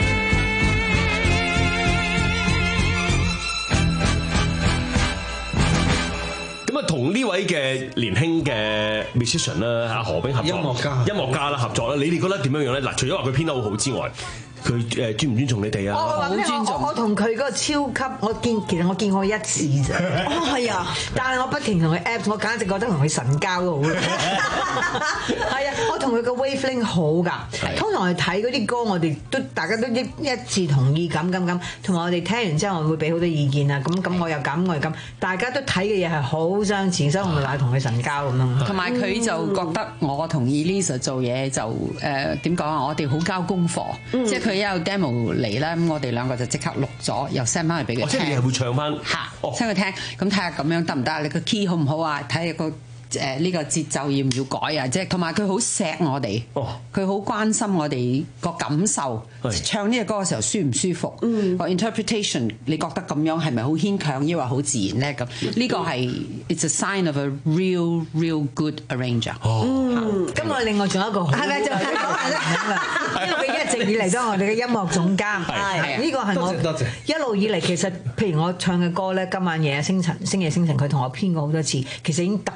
咁啊，同呢位嘅年輕嘅 musician 啦，阿何炳合作， 音樂家音樂家啦合作啦，你哋覺得點樣樣咧？嗱，除咗話佢編得好好之外，佢誒尊唔尊重你哋啊？ 我話咩？我我同佢嗰個超級，我見其實我見過一次咋。 哦，係啊， 但係我不停同佢 app， 我簡直覺得同佢神交都好啦。係啊，我同佢個 wavelength 好㗎。通常我哋睇嗰啲歌，我哋都大家都一一致同意咁咁咁，同埋我哋聽完之後，我會俾好多意見啊。咁咁我又咁，我又咁，大家都睇嘅嘢係好相似，所以我咪話同佢神交咁樣。 同埋佢就覺得我同 Elisa 做嘢就誒點講啊？我哋好交功課， 嗯即係佢一有 demo 嚟啦，咁我哋兩個就即刻錄咗，又 send 翻去俾佢聽。 即係你係會唱翻嚇，聽佢聽，咁睇下咁樣得唔得？你個 key 好唔好啊？睇下個。誒呢個節奏要唔要改啊？即係同埋佢好錫我哋，佢好關心我哋個感受。唱呢隻歌嘅時候舒唔舒服？個 interpretation 你覺得咁樣係咪好牽強，抑或好自然咧？咁呢個係 it's a sign of a real real good arranger。 嗯，咁我另外仲有一個係咪就係因為佢一直以嚟都係我哋嘅音樂總監。係呢個係我多謝一路以嚟，其實譬如我唱嘅歌咧，今晚夜星辰、星夜星辰，佢同我編過好多次，其實已經突破過好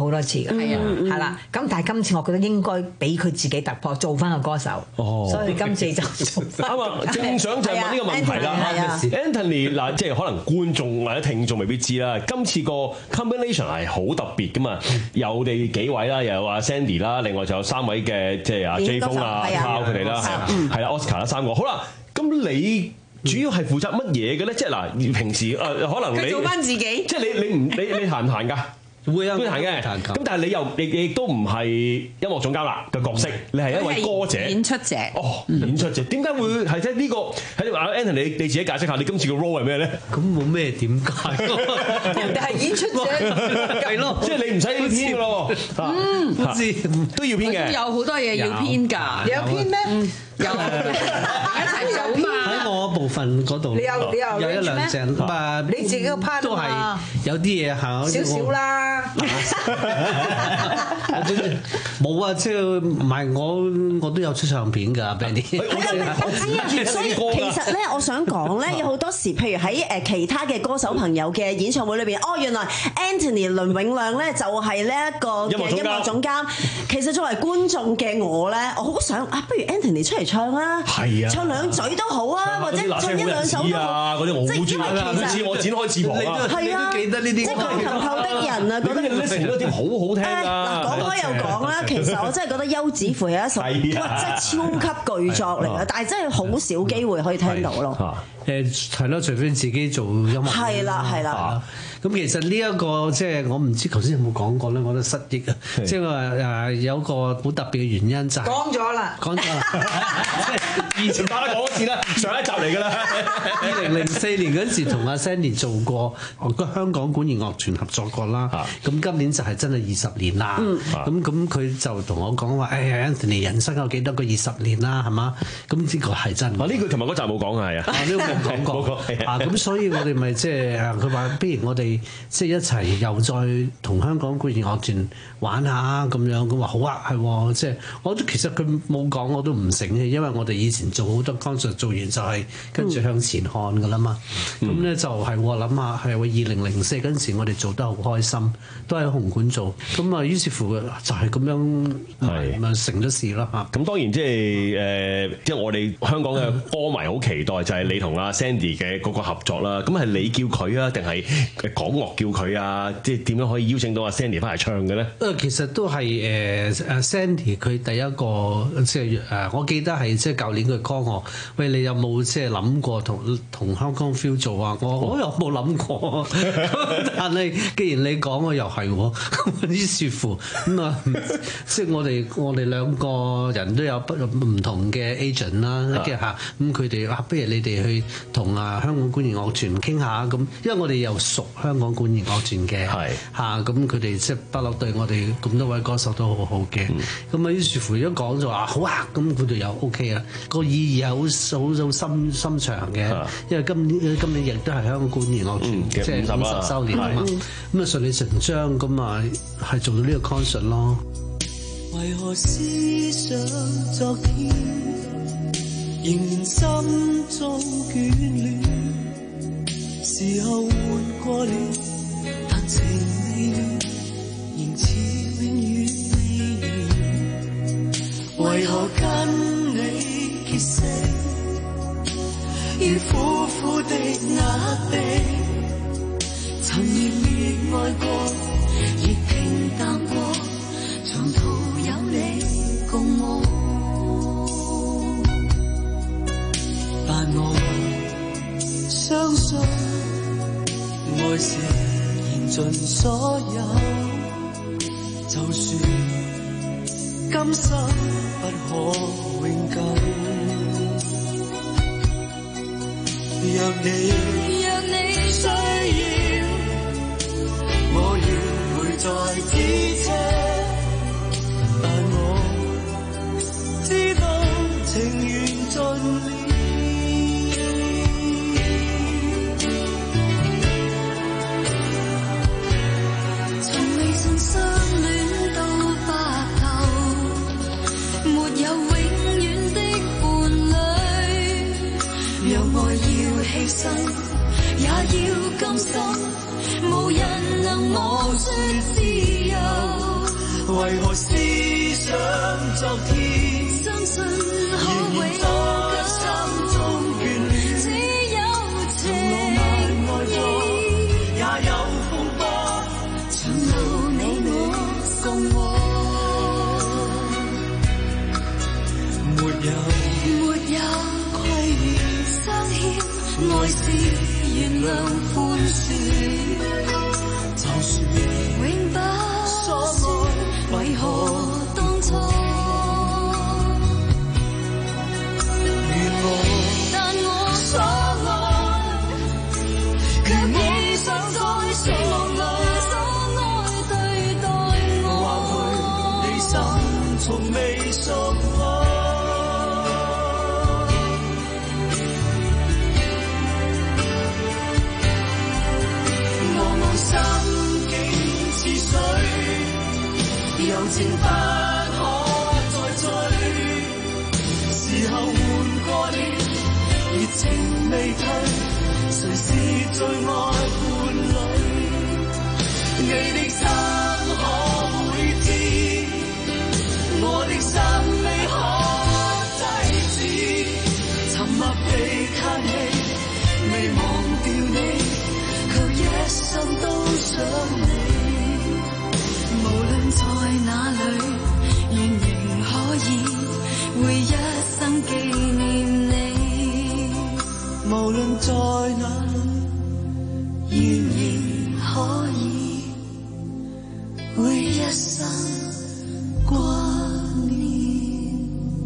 好多次㗎，係啊，係啦。咁但係今次我覺得應該俾佢自己突破，做翻個歌手。哦，所以今次就啱啊！正想就係問呢個問題啦。Anthony 嗱，即係可能觀眾或者聽眾未必知啦。今次個 combination 係好特別㗎嘛，有我哋幾位啦，又有阿 Sandy 啦，另外仲有三位嘅即係阿 J 風啊、Paul 佢哋啦，係啦 Oscar 啦三個。好啦，咁你主要係負責乜嘢嘅咧？即係嗱，平時誒可能你做翻自己， 即係你你唔你你彈唔彈㗎？會啊，會彈嘅。咁但係你又亦亦都唔係音樂總監啦嘅角色，你係一位歌者、 演出者。 哦，演出者點解會係即係呢個喺阿 Anthony 你你自己解釋下，你今次個 role 係咩咧？ 咁冇咩點解？ 人哋係演出者， 係咯，即係你唔使編嘅咯。 嗯，好似都要編嘅。 有好多嘢要編㗎。 你有編咩？ 有一齊做嘛？ 喺我部分嗰度， 你有你有有一兩隻咁啊， 你自己個 part 都係有啲嘢行少少啦。 冇啊，即係唔係我我都有出唱片㗎 ，Benny。 我知啊，所以其實咧，我想講咧，有好多時，譬如喺誒其他嘅歌手朋友嘅演唱會裏邊，哦，原來 Anthony 倫永亮咧就係呢一個嘅音樂總監。其實作為觀眾嘅我咧，我好想啊，不如 Anthony 出嚟唱啦，係啊，唱兩嘴都好啊，或者唱一兩首都好。 嗰啲我好中意啊，好似我展開翅膀啊， 係啊， 記得呢啲。 即係鋼琴後的人啊，覺得你成嗰啲好好聽啊。 嗱，講開又講啦，其實我真係覺得休止符係一首哇，真係超級巨作嚟嘅，但係真係好少機會可以聽到咯。 誒係咯，除非自己做音樂。 係啦，係啦。 咁其實呢一個即係我唔知頭先有冇講過咧，我覺得失憶啊，即係話誒有個好特別嘅原因就係講咗啦， 講咗啦， 以前打得講一次啦，上一集嚟㗎啦。 二零零四年嗰陣時同阿 Sandy 做過個香港管弦樂團合作過啦，咁今年就係真係二十年啦。咁咁佢就同我講話，誒 Anthony 人生有幾多個二十年啦，係嘛？咁呢個係真。 啊呢句琴日嗰集冇講係啊， 呢個冇講過啊。咁所以我哋咪即係佢話，不如我哋即係一齊又再同香港管弦樂團玩下咁樣。咁話好啊，係即係我都其實佢冇講我都唔醒嘅，因為我哋以前做好多 concert 做完就係跟住向前看㗎啦嘛。咁咧、嗯、就係我諗下係喎，二零零四嗰陣時我哋做得好開心，都喺紅館做。咁啊於是乎就係咁樣係咪成咗事啦嚇。 咁當然即係誒，即係我哋香港嘅歌迷好期待就係你同阿 Sandy 嘅嗰個合作啦。咁係你叫佢啊，定係港樂叫佢啊？即係點樣可以邀請到阿 Sandy 翻嚟唱嘅咧？ 誒其實都係誒誒 Sandy 佢第一個即係誒，我記得係即係舊年佢 call我，喂，你有冇即係諗過同同香港 feel 做啊？我我又冇諗過，但係既然你講，我又係喎，咁於是乎咁啊，即係我哋我哋兩個人都有不唔同嘅 agent 啦，跟住嚇咁佢哋啊，不如你哋去同啊香港管弦樂團傾下咁，因為我哋又熟香港管弦樂團嘅，係嚇咁佢哋即係不嬲對我哋咁多位歌手都好好嘅，咁啊於是乎一講就話好啊，咁佢哋又 OK 啦，個意義係好好好深深長嘅，因為今年今年亦都係香港管弦樂團即係五十週年啊嘛，咁啊順理成章咁啊係做到呢個 concert 咯。 為何思想昨天，仍然心中眷戀，時候換過了，但情未了，仍似永遠未完。為何跟你結識，要苦苦的壓迫，曾熱烈愛過，亦平淡過，從途有你共我，但我相信愛是燃盡所有，就算今生不可永久。若你若你需要，我願會再支持。但我知道情緣盡了，從未信相戀到白頭，沒有永遠的伴侶。若愛要犧牲，也要甘心， 無人能我說自由， 為何思想昨天， 相信可永不心中眷戀，只有情意， 也有風波， 長路你我共和， 沒有沒有虧欠相欠，愛是原諒寬恕， 就算永不說為何當初，但我所愛卻未想再希望來所愛對待我， 或許你心從未熟我。心境似水，柔情不可再追。時候換過了，熱情未退，誰是最愛伴侶？你的心可會知？我的心未可制止，沉默地嘆氣，未忘掉你。一生都想你，無論在哪裏，願仍可以會一生紀念你。無論在哪裏，願仍可以會一生掛念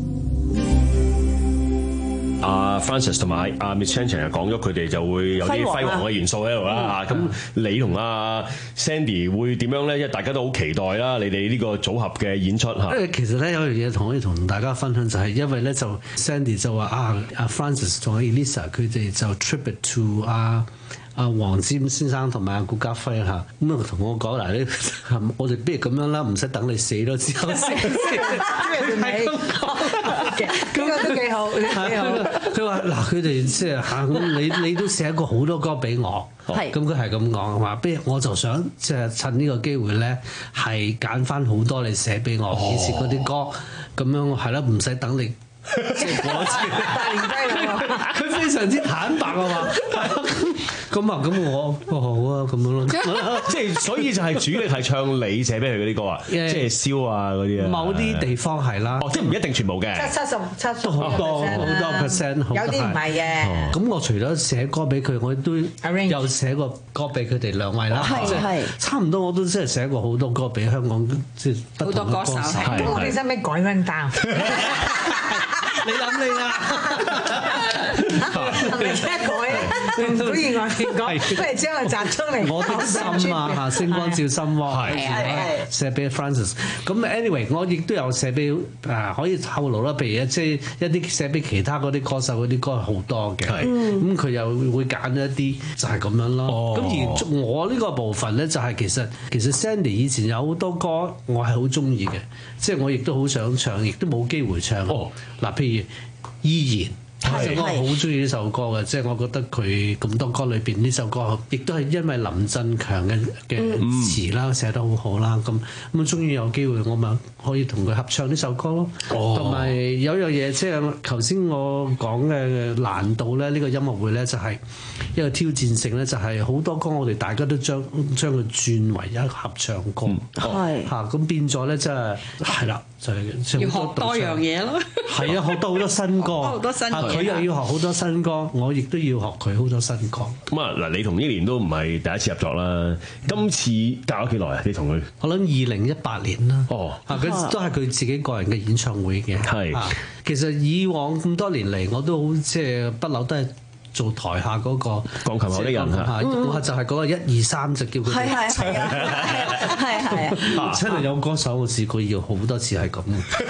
你。 阿 Francis 同埋阿 Miss Chan Chan 又講咗佢哋就會有啲輝煌嘅元素喺度啦嚇，咁、嗯、你同阿 Sandy 會點樣咧？因為大家都好期待啦，你哋呢個組合嘅演出嚇。 誒，其實咧有樣嘢同可以同大家分享就係、是、因為咧就 Sandy 就話啊，阿 Francis 同阿 Elisa 佢哋就 tribute to 阿阿黃霑先生同埋阿顧嘉輝嚇，咁啊同我講嗱，你我哋不如咁樣啦，唔使等你死咗之後先。 係咁講，咁個都幾好，幾好。 佢話嗱，佢哋即係嚇，你你都寫過好多歌俾我，咁佢係咁講話，不如我就想即係趁呢個機會咧，係揀翻好多你寫俾我以前嗰啲歌，咁樣係啦，唔使等你。即係嗰次，佢非常之坦白啊嘛，咁啊咁我好啊咁樣咯， 即係所以就係主力係唱你寫俾佢嗰啲歌啊，即係燒啊嗰啲啊， 某啲地方係啦， 哦即係唔一定全部嘅， 七七十七都好多好多 percent， 有啲唔係嘅。 咁我除咗寫歌俾佢，我都有寫過歌俾佢哋兩位啦，即係差唔多我都真係寫過好多歌俾香港即係好多歌手， 咁我哋使唔使改翻單？ 你諗你啦， 係咪真改啊？唔好意外亂講，不如將佢摘出嚟。 我的心啊，嚇星光照心窩，係寫俾 Francis。咁 anyway，我亦都有寫俾啊，可以透露啦。譬如即係一啲寫俾其他嗰啲歌手嗰啲歌係好多嘅，咁佢又會揀一啲就係咁樣咯。咁而我呢個部分咧，就係其實其實 Sandy 以前有好多歌我係好中意嘅，即係我亦都好想唱，亦都冇機會唱。嗱，譬如依然。其實我好中意呢首歌嘅，即係我覺得佢咁多歌裏邊呢首歌，亦都係因為林振強嘅嘅詞啦，寫得好好啦，咁咁終於有機會我咪可以同佢合唱呢首歌咯。同埋、哦、有樣嘢，即係頭先我講嘅難度咧，呢、呢個音樂會咧就係一個挑戰性咧，就係好多歌我哋大家都將將佢轉為一個合唱歌，係嚇咁變咗咧，即係係啦，就係、是、 要學多樣嘢咯。係啊，學多好多新歌， 好多新歌。 佢又要學好多新歌，我亦都要學佢好多新歌。 咁啊嗱，你同呢年都唔係第一次合作啦。今次隔咗幾耐啊？你同佢？ 我諗二零一八年啦。哦，佢、啊、都係佢自己個人嘅演唱會嘅。係、啊，其實以往咁多年嚟，我都好即係不嬲都係做台下嗰個鋼琴後的人嚇， 我就係嗰個一二三就叫佢。係係係啊！係係啊！真係有歌手我試過要好多次係咁。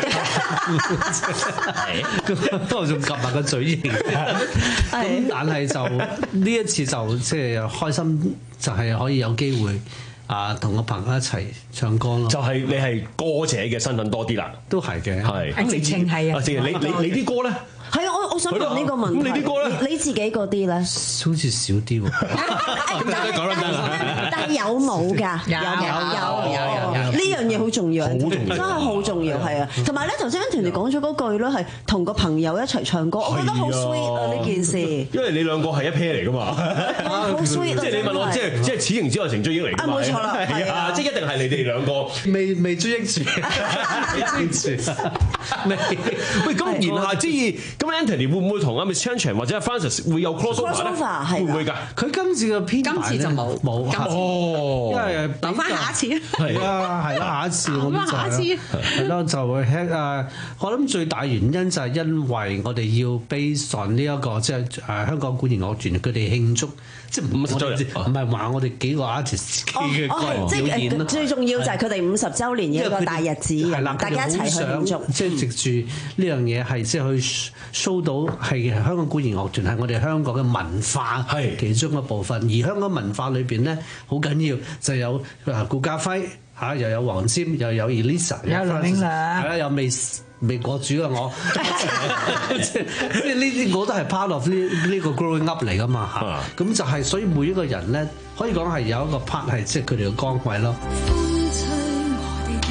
咁我仲夾埋個嘴型。咁但係就呢一次就即係開心，就係可以有機會啊同個朋友一齊唱歌咯。 就係你係歌者嘅身份多啲啦。 都係嘅， 係。 直情係啊！ 直情你你你啲歌咧？ 係啊，我我想問呢個問題。 咁你啲歌咧？ 你自己嗰啲咧？ 好似少啲喎。 咁就講得得啦。 但係有冇㗎？有有有有。呢樣嘢好重要，真係好重要，係啊。同埋咧，頭先 Anthony 講咗嗰句咧，係同個朋友一齊唱歌，我覺得好 sweet 啊呢件事。 因為你兩個係一 pair 嚟㗎嘛。 好 sweet 啊！ 即係你問我，即係即係此情之愛成追憶嚟㗎嘛。 冇錯啦， 係啊，即係一定係你哋兩個未未追憶住，未追憶住。 喂，咁言下之意，咁 Anthony 會唔會同阿 Miss Chan Chan 或者 Francis 會有 crossover 咧？會唔會㗎？ 佢今次嘅編今次就冇冇哦， 因為留翻下一次。 係啊，係啦，下一次我哋就下一次係咯，就會誒。我諗最大原因就係因為我哋要 base on 呢一個即係誒香港管弦樂團佢哋慶祝。即係唔係唔係話我哋幾個 artist 嘅個人表演咯， 最重要就係佢哋五十週年嘅一個大日子，係啦，大家一齊去慶祝。 即係藉住呢樣嘢係即係去 show 到係香港管弦樂團係我哋香港嘅文化係其中一部分，而香港文化裏邊咧好緊要就有啊顧嘉輝嚇，又有黃霑，又有 Elisa， 有羅永亮， 係啦，有未未過主啊我，即係呢啲我都係 part of 呢呢個 growing up 嚟噶嘛嚇，咁就係所以每一個人咧可以講係有一個 part 係即係佢哋嘅崗位咯。 風吹我的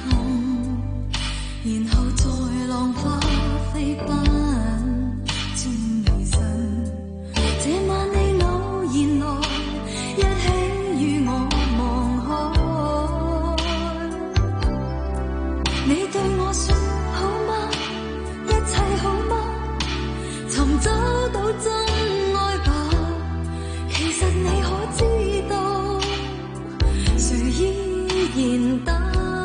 衣襟，然後在浪花飛奔漸離神，這晚你偶然來，一起與我望開，你對我說好嗎？一切好嗎？尋找到真愛吧，其實你可知道，誰依然等？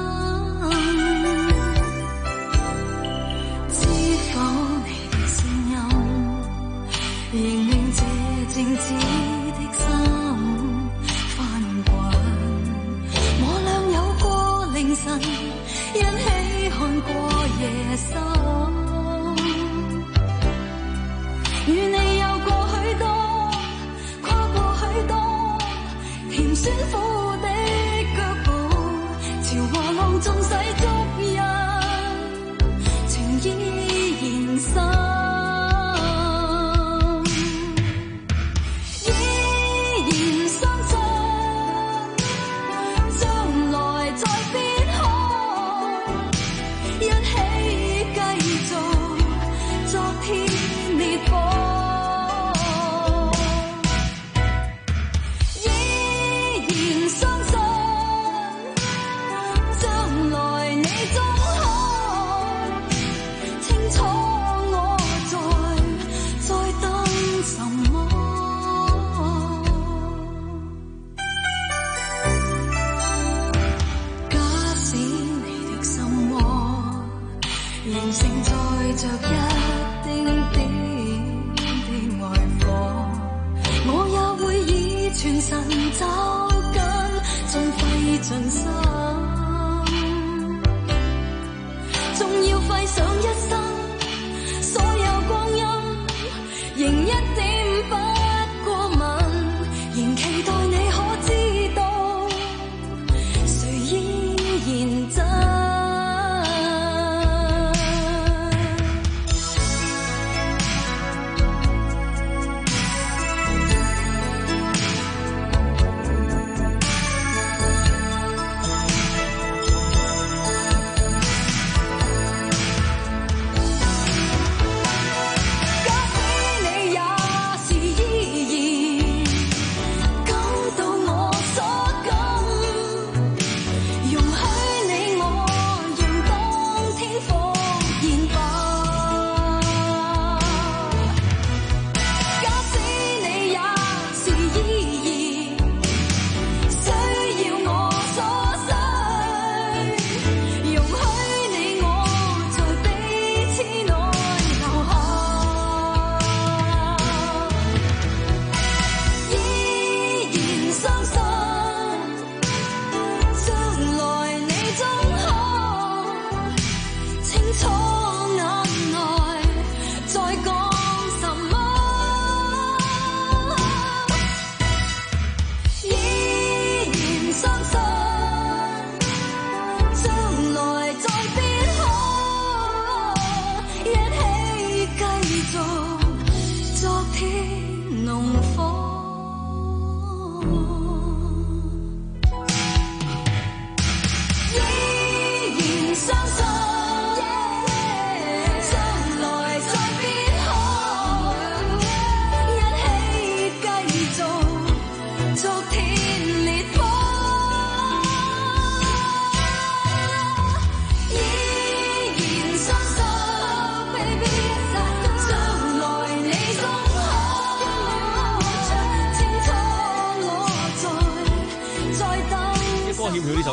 知否你的聲音，認認這靜止的心翻滾，我倆有過凌晨，一起看過夜深。與你有過許多，跨過許多甜酸苦的腳步，潮和浪縱使足印，情依然深，依然相信將來在邊看，一起繼續昨天烈火。承載着一丁點的愛火，我也會以全神找緊，盡費盡心，縱要費上一生，所有光陰，仍一點不過問，仍期待你可知道，誰依然真。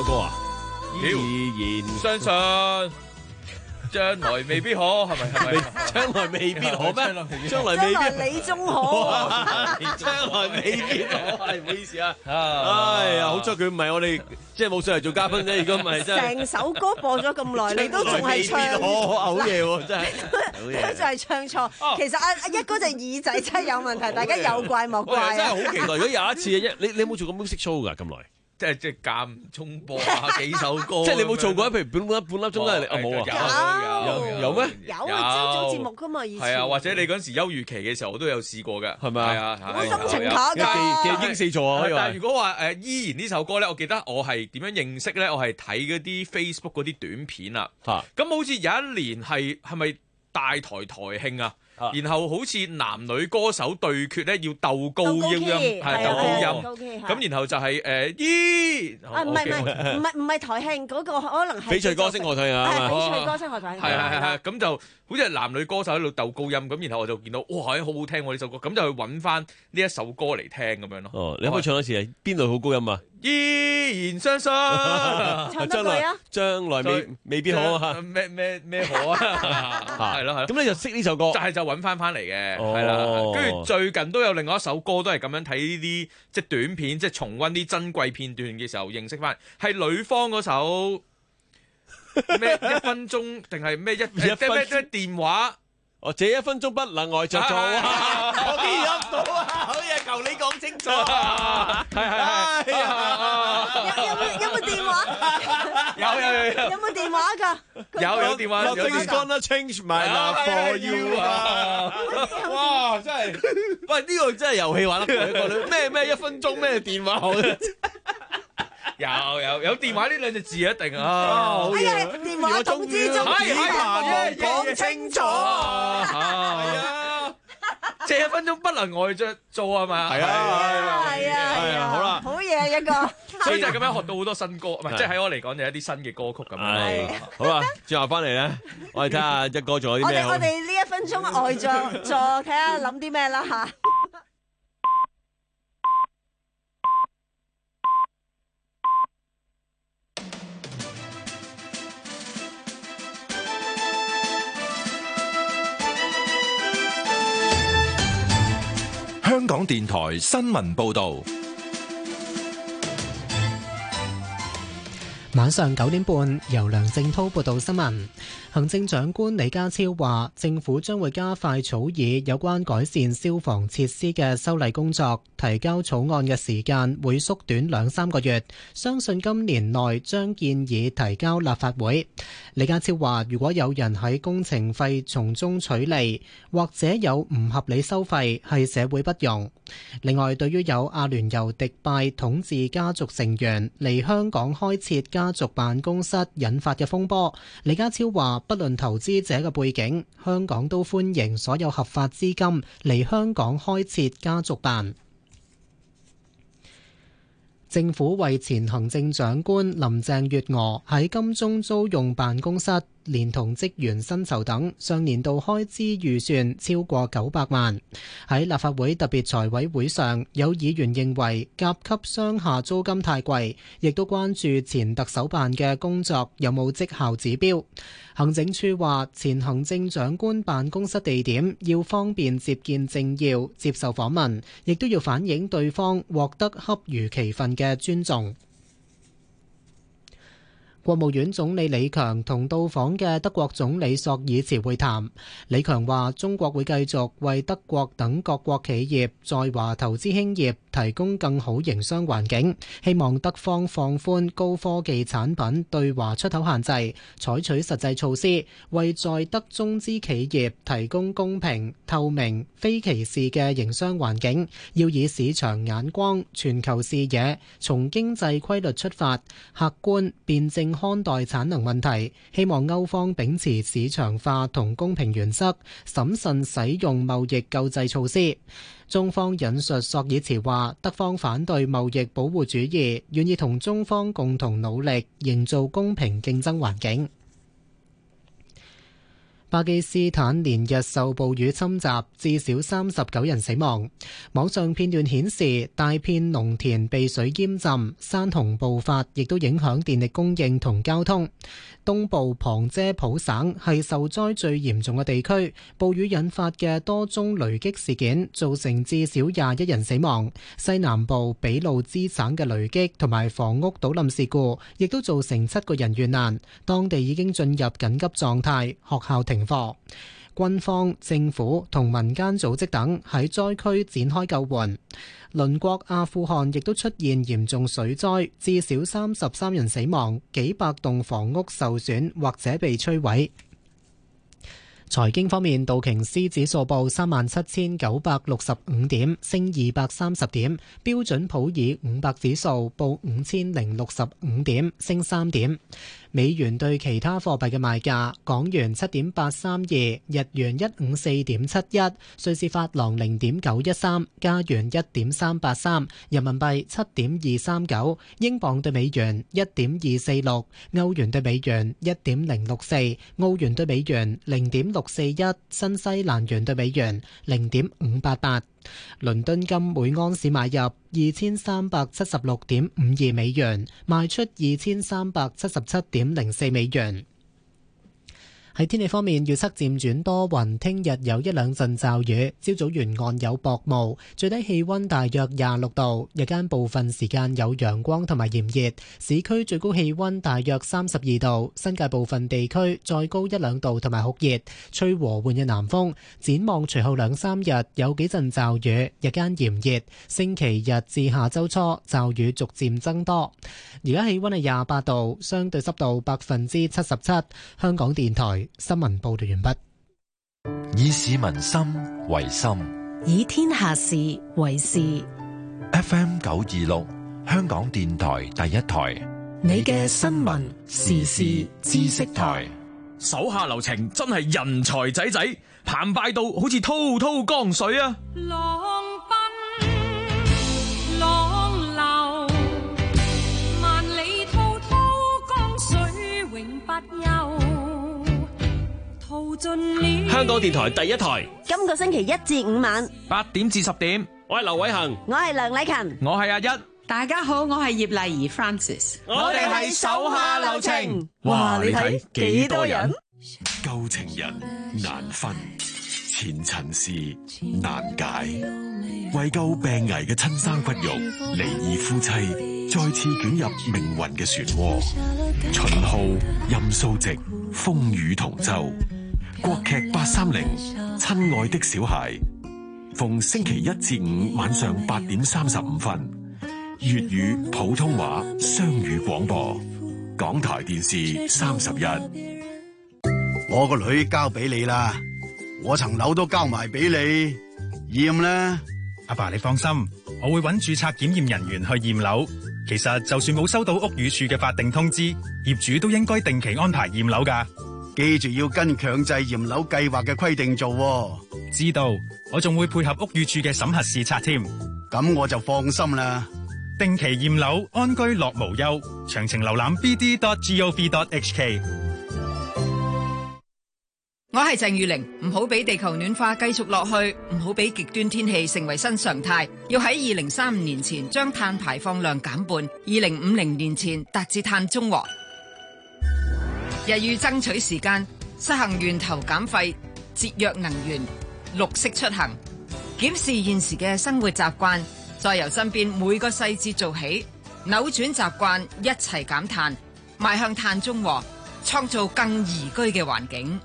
歌啊？ 依然相信將來未必可，係咪？係咪？ 將來未必可咩？將來未必。 將來你中可。 將來未必可，係唔好意思啊。哎呀，好彩佢唔係我哋，即係冇上嚟做嘉賓啫。如果唔係真係。 成首歌播咗咁耐，你都仲係唱。 好嘢喎，真係。 佢就係唱錯。其實阿阿一哥隻耳仔真係有問題，大家有怪莫怪啊。 真係好期待。如果有一次，一你你有冇做過 music show 㗎？咁耐？ 即係即係間中播下幾首歌， 即係你冇做過，譬如半半半粒鐘都係啊冇啊， 有有有咩？ 有啊，朝早節目㗎嘛，以前係啊，或者你嗰陣時休漁期嘅時候，我都有試過嘅， 係咪啊？ 好心情下㗎， 嘅英四座啊！ 但係如果話誒依然呢首歌咧，我記得我係點樣認識咧？我係睇嗰啲 Facebook 嗰啲短片啊，咁好似有一年係係咪大台台慶啊？然後好似男女歌手對決咧，要鬥高音，係鬥高音。咁然後就係誒咦？ 啊唔係唔係唔係唔係台慶嗰個，可能係翡翠歌星樂隊啊！ 係翡翠歌星樂隊。 係係係係，咁就好似係男女歌手喺度鬥高音，咁然後我就見到哇，好好聽喎呢首歌，咁就去揾翻呢一首歌嚟聽咁樣咯。 哦，你可唔可以唱一次啊？邊度好高音啊？ 依然相信， 將來啊， 將來未未必好啊！ 咩咩咩好啊？係咯係咯。 咁你就識呢首歌， 就係就揾翻翻嚟嘅，係啦。跟住最近都有另外一首歌，都係咁樣睇呢啲即係短片，即係重溫啲珍貴片段嘅時候認識翻，係呂方嗰首咩一分鐘定係咩一咩咩電話？ 哦，這一分鐘不能呆着做啊！我記入到啊，好嘢，求你講清楚啊！ 係係係， 有有冇有冇電話？ 有有有有。 有冇電話㗎？ 有有電話。 Nothing's gonna change my love for you 啊！哇，真係，喂，呢個真係遊戲玩得過一個咩咩一分鐘咩電話好咧？ 有有有電話呢兩隻字一定啊！ 哎呀，電話通知中， 係係講清楚。 係啊，這一分鐘不能呆着做係咪啊？ 係啊係啊係啊！ 好啦， 好嘢一個。 所以就咁樣學到好多新歌，唔係即係喺我嚟講就係一啲新嘅歌曲咁樣。 係好啦，轉頭翻嚟咧，我哋睇下一哥仲有啲咩好。 我哋我哋呢一分鐘呆着坐，睇下諗啲咩啦嚇。 香港電台新聞報導。 晚上九點半，由梁正滔報道新聞。行政長官李家超話，政府將會加快草擬有關改善消防設施嘅修例工作，提交草案嘅時間會縮短兩三個月，相信今年內將建議提交立法會。李家超話，如果有人喺工程費從中取利，或者有唔合理收費，係社會不容。另外，對於有阿聯酋迪拜統治家族成員嚟香港開設家族辦公室引發嘅風波，李家超話，不論投資者嘅背景，香港都歡迎所有合法資金嚟香港開設家族辦。政府為前行政長官林鄭月娥喺金鐘租用辦公室，連同職員薪酬等，上年度開支預算超過九百萬。喺立法會特別財委會上，有議員認為甲級商廈租金太貴，亦都關注前特首辦嘅工作有冇績效指標。行政署話，前行政長官辦公室地點要方便接見政要、接受訪問，亦都要反映對方獲得恰如其分嘅尊重。國務院總理李強同到訪嘅德國總理朔爾茨會談。李強話：中國會繼續為德國等各國企業在華投資興業提供更好營商環境，希望德方放寬高科技產品對華出口限制，採取實際措施，為在德中資企業提供公平、透明、非歧視嘅營商環境。要以市場眼光、全球視野，從經濟規律出發，客觀辯證看待產能問題，希望歐方秉持市場化同公平原則，審慎使用貿易救濟措施。中方引述朔爾茨話，德方反對貿易保護主義，願意同中方共同努力，營造公平競爭環境。 巴基斯坦連日受暴雨侵襲，至少三十九人死亡。網上片段顯示，大片農田被水淹浸，山洪暴發，亦都影響電力供應同交通。東部旁遮普省係受災最嚴重嘅地區，暴雨引發嘅多宗雷擊事件造成至少廿一人死亡。西南部俾路支省嘅雷擊同埋房屋倒冧事故，亦都造成七個人遇難，當地已經進入緊急狀態，學校停課。軍方、政府同民間組織等喺災區展開救援。鄰國阿富汗亦都出現嚴重水災，至少三十三人死亡，幾百棟房屋受損或者被摧毀。財經方面，道瓊斯指數報三萬七千九百六十五點，升二百三十點；標準普爾五百指數報五千零六十五點，升三點。美元對其他貨幣嘅賣價：港元七點八三二，日元一五四點七一，瑞士法郎零點九一三，加元一點三八三，人民幣七點二三九，英鎊對美元一點二四六，歐元對美元一點零六四，澳元對美元零點六四一，新西蘭元對美元零點五八八。倫敦金每安士買入二千三百七十六點五二美元，賣出二千三百七十七點零四美元。喺天氣方面，預測漸轉多雲，聽日有一兩陣驟雨，朝早沿岸有薄霧，最低氣溫大約廿六度，日間部分時間有陽光同埋炎熱，市區最高氣溫大約三十二度，新界部分地區再高一兩度同埋酷熱，吹和緩嘅南風。展望隨後兩三日有幾陣驟雨，日間炎熱，星期日至下周初驟雨逐漸增多。而家氣溫係廿八度，相對濕度百分之七十七。香港電台新聞報道完畢。 以市民心為心， 以天下事為事。 F M 九二六，香港電台第一台， 你嘅新聞時事知識台。 手下留情，真係人才仔仔，澎湃到好似滔滔江水啊！ 浪奔浪流，萬里滔滔江水永不休。 香港電台第一台， 今個星期一至五晚八點至十點， 我係劉偉恒， 我係梁禮勤， 我係阿一。 大家好，我係葉麗儀 Francis， 我哋係手下留情。 哇，你睇幾多人？ 舊情人難分，前塵事難解，為救病危嘅親生骨肉，離異夫妻再次捲入命運嘅漩渦。秦昊、任素汐，風雨同舟。國劇八三零，親愛的小孩，逢星期一至五晚上八點三十五分，粵語、普通話雙語廣播，港台電視三十一。 我個女交俾你啦，我層樓都交埋俾你，驗啦。 阿爸，你放心，我會揾註冊檢驗人員去驗樓。其實就算冇收到屋宇署嘅法定通知，業主都應該定期安排驗樓㗎。 記住要跟強制驗樓計劃嘅規定做喎。 知道，我仲會配合屋宇署嘅審核視察添。 咁我就放心啦。 定期驗樓，安居樂無憂。詳情瀏覽 b d dot gov dot h k。 我係鄭裕玲，唔好俾地球暖化繼續落去，唔好俾極端天氣成為新常態。要喺二零三五年前將碳排放量減半，二零五零年前達至碳中和。日欲爭取時間，實行源頭減廢、節約能源、綠色出行，檢視現時嘅生活習慣，再由身邊每個細節做起，扭轉習慣，一齊減碳，邁向碳中和，創造更宜居嘅環境。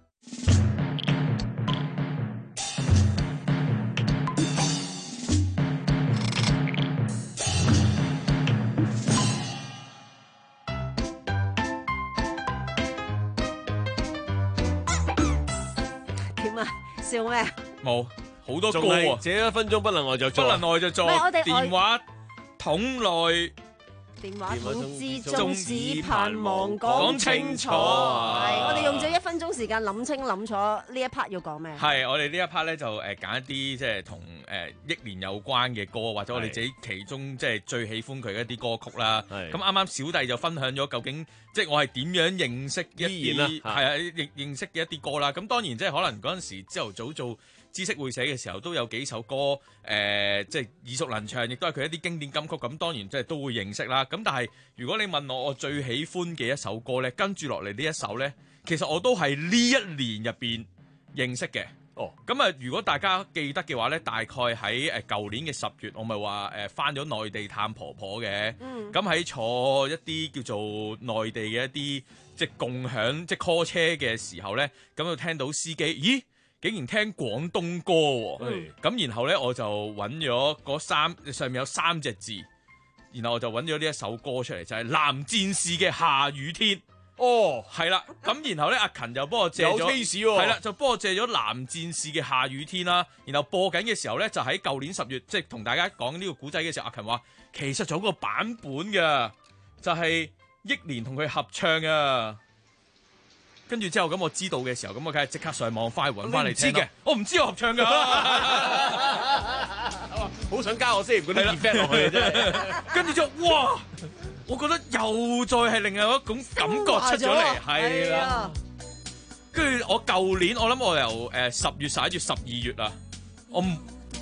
笑咩？ 冇好多歌啊！ 這一分鐘不能外就不能外就做。電話筒內電話筒之中只盼望講清楚。係，我哋用咗一分鐘時間諗清諗楚呢一 part 要講咩？ 係，我哋呢一 part 咧就誒揀一啲即係同誒憶年有關嘅歌，或者我哋自己其中即係最喜歡佢一啲歌曲啦。咁啱啱小弟就分享咗究竟即係我係點樣認識一啲係啊認認識嘅一啲歌啦。咁當然即係可能嗰陣時朝頭早做知識會寫嘅時候都有幾首歌誒、呃，即係耳熟能詳，亦都係佢一啲經典金曲。咁當然即係都會認識啦。咁但係如果你問我我最喜歡嘅一首歌咧，跟住落嚟呢一首咧，其實我都係呢一年入邊認識嘅。哦，咁啊，如果大家記得嘅話咧，大概喺誒舊年嘅十月，我咪話誒返咗內地探婆婆嘅。嗯。咁喺坐一啲叫做內地嘅一啲即係共享即係 call 車嘅時候咧，咁就聽到司機，咦，竟然聽廣東歌喎。嗯。咁然後咧，我就揾咗嗰三上面有三隻字，然後我就揾咗呢一首歌出嚟，就係、是、藍戰士嘅下雨天。哦，係啦，咁然後咧，阿勤就幫我借咗，有 taste 喎，係啦，就幫我借咗藍戰士嘅下雨天啦。然後播緊嘅時候咧，就喺舊年十月，即係同大家講呢個古仔嘅時候，阿勤話其實仲有個版本嘅，就係憶蓮同佢合唱啊。跟住之後咁我知道嘅時候，咁我梗係即刻上網翻去揾翻嚟聽嘅。我唔知我合唱噶， 好想加我先，嗰啲 effect 落去啫。 跟住之後，哇！我覺得又再係另外一種感覺出咗嚟，係啦。跟住我舊年，我諗我由誒十月十一月十二月啊，我唔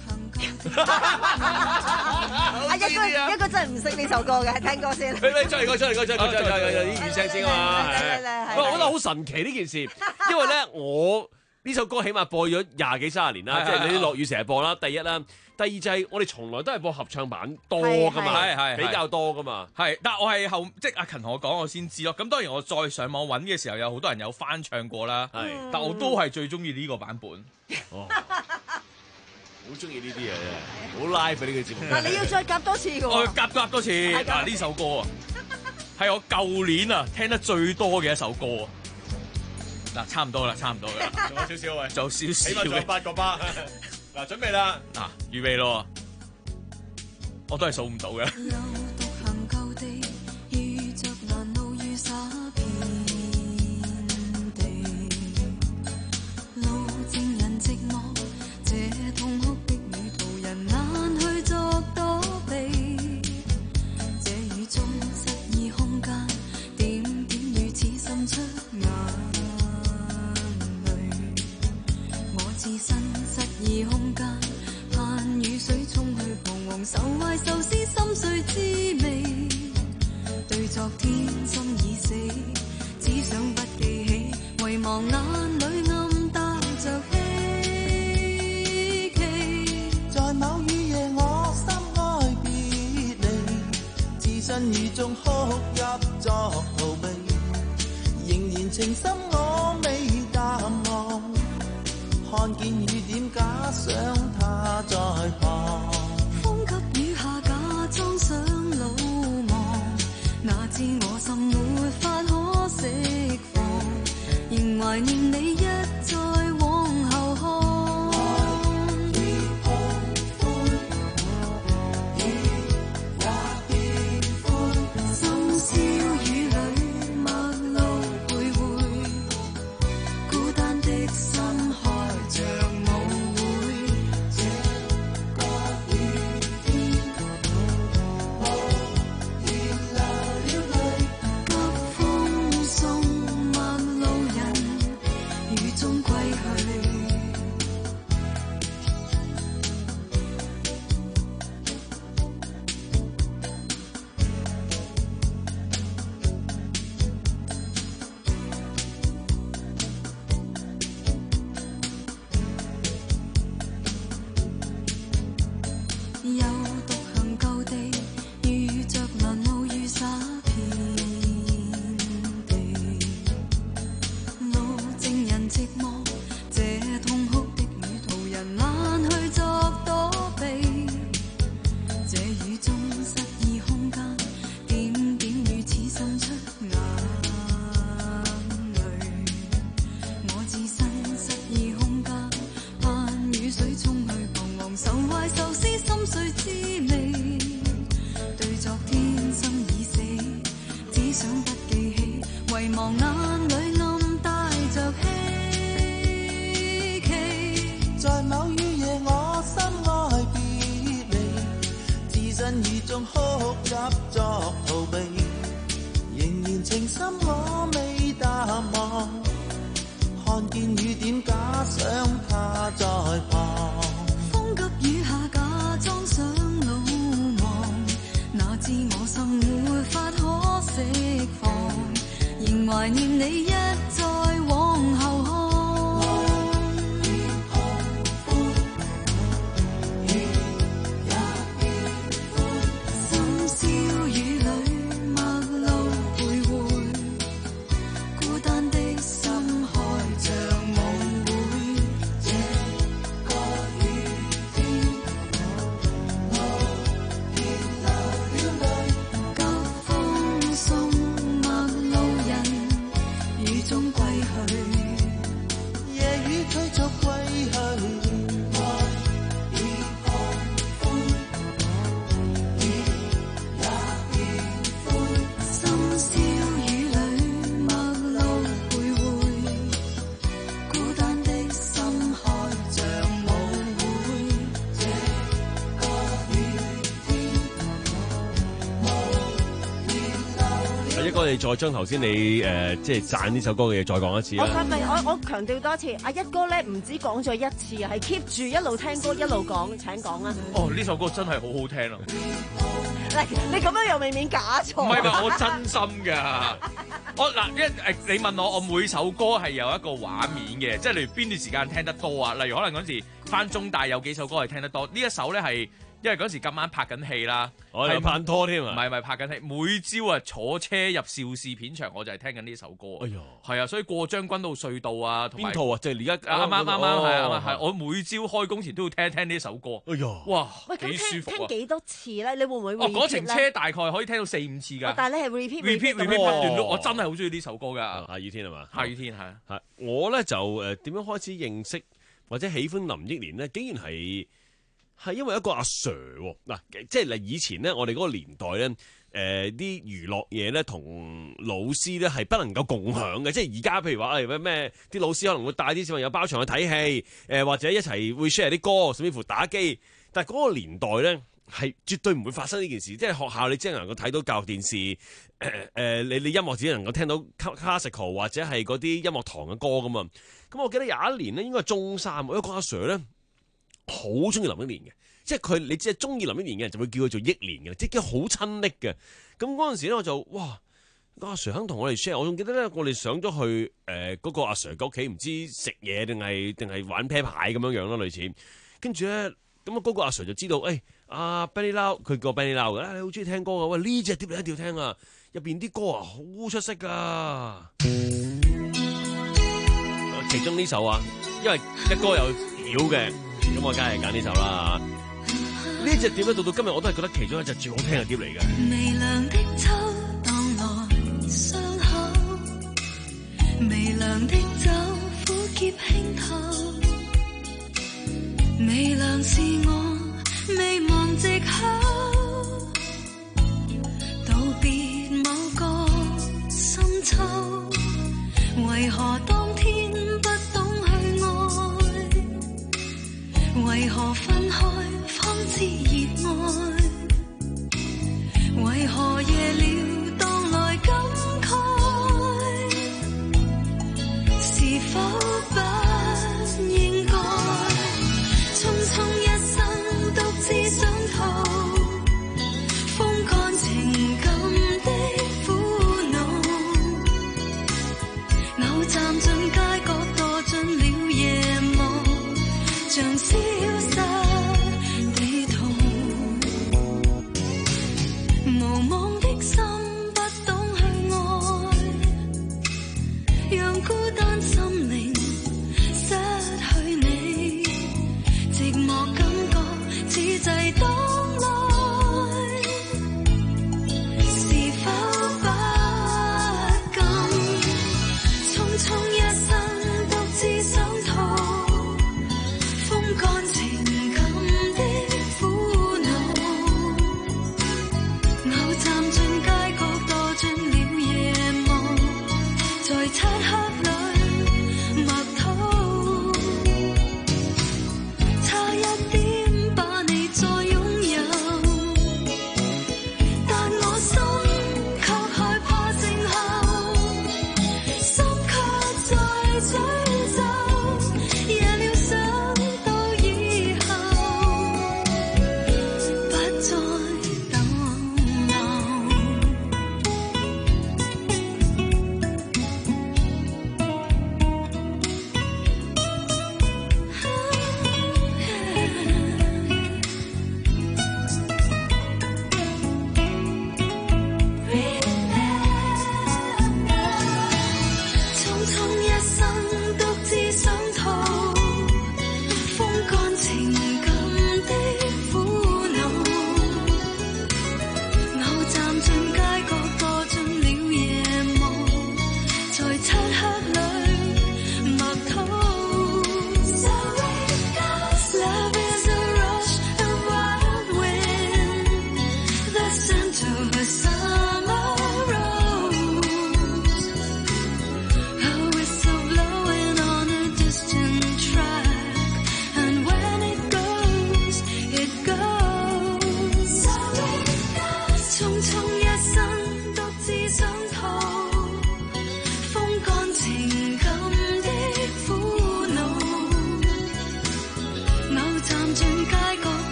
啊一個一個真係唔識呢首歌嘅，聽歌先。 你你出嚟歌出嚟歌出嚟歌出嚟有啲語聲先啊嘛。係，我覺得好神奇呢件事，因為咧我呢首歌起碼播咗廿幾三十年啦，即係你啲落雨成日播啦。第一啦。第二就係我哋從來都係播合唱版多噶嘛，係係比較多噶嘛。係，但係我係後即係阿勤同我講，我先知咯。咁當然我再上網揾嘅時候，有好多人有翻唱過啦。係，但我都係最中意呢個版本。哦，好中意呢啲嘢啫，好 live 呢個節目。 嗱，你要再夾多次嘅喎。 我夾夾多次。嗱呢首歌啊，係我舊年啊聽得最多嘅一首歌啊。嗱，差唔多啦，差唔多啦，仲有少少喂，仲有少少，起碼仲有八個巴。嗱，準備啦！嗱、啊，預備咯，我都係數唔到嘅。 愁懷愁思心碎滋味，對昨天心已死，只想不記起，遺忘眼裏暗帶着希冀。在某雨夜我心哀別離，置身雨中哭泣作逃避，仍然情深我未淡忘，看見雨點假想他在旁。裝上魯莽，哪知我心沒法可釋放，仍懷念你一再往後看。越痛歡，越或變歡，深宵雨裏陌路徘徊，孤單的心開着舞會，這個雨天。 片雨點假想他在旁， 風急雨下假裝想魯莽，哪知我心沒法可釋放，仍懷念你一再往後看。 我哋再將頭先你誒即係讚呢首歌嘅嘢再講一次啦。 我係咪我我強調多一次？阿一哥咧唔止講咗一次，係 keep 住一路聽歌一路講。請講啊！ 哦，呢首歌真係好好聽啊！ 嗱，你咁樣又未免假錯。 唔係唔係，我真心㗎。我嗱一誒，你問我，我每首歌係有一個畫面嘅，即係例如邊段時間聽得多啊？例如可能嗰陣時返中大有幾首歌係聽得多，呢一首咧係。因為嗰時咁啱拍緊戲啦， 我哋拍拖添啊， 唔係唔係拍緊戲，每朝啊坐車入邵氏片場，我就係聽緊呢首歌。哎呀，係啊，所以過將軍澳隧道啊，同埋邊套啊？即係而家啱啱啱啱係啊係，我每朝開工前都要聽聽呢首歌。哎呀，哇，幾舒服啊！ 聽幾多次咧？你會唔會 repeat 咧？ 哦，嗰程車大概可以聽到四五次㗎。 但係你係 repeat repeat repeat 不斷都，我真係好中意呢首歌㗎。 夏雨天係嘛？ 夏雨天係係我咧就誒點樣開始認識或者喜歡林憶蓮咧？竟然係。係因為一個阿 Sir 嗱，即係嗱以前咧，我哋嗰個年代咧，誒、呃、啲娛樂嘢咧同老師咧係不能夠共享嘅，即係而家譬如話誒咩啲老師可能會帶啲小朋友包場去睇戲，誒、呃、或者一齊會 share 啲歌，甚至乎打機，但係嗰個年代咧係絕對唔會發生呢件事，即係學校你只係能夠睇到教育電視，誒、呃、誒你你音樂只能夠聽到 classical 或者係嗰啲音樂堂嘅歌噶嘛，咁我記得有一年咧應該係中三，有一個阿 Sir 咧。好中意林憶蓮嘅，即係佢你只係中意林憶蓮嘅人就會叫佢做憶蓮嘅，即係好親昵嘅。咁嗰陣時咧我就哇，阿 Sir 肯同我哋 share，我仲記得咧我哋上咗去誒嗰、呃嗰個阿 Sir 嘅屋企，唔知食嘢定係定係玩啤牌咁樣樣咯類似。跟住咧咁啊嗰個阿 Sir 就知道，誒阿 Benny Lau 佢叫 Benny Lau 嘅，你好中意聽歌嘅，喂呢隻碟你一定要聽啊，入邊啲歌啊好出色噶。其中呢首啊，因為一歌有料嘅。咁我梗係揀呢首啦，呢隻碟咧到到今日我都係覺得其中一隻最好聽嘅碟嚟嘅。 微涼的秋蕩來傷口，微涼的酒苦澀輕透，微涼是我未忘藉口，道別某個深秋，為何當天不懂去愛？為何分開方知熱愛？為何夜了當來感慨？是否不應該匆匆一生獨自上途，風乾情感的苦惱，偶站進街角墮進了夜幕，像消失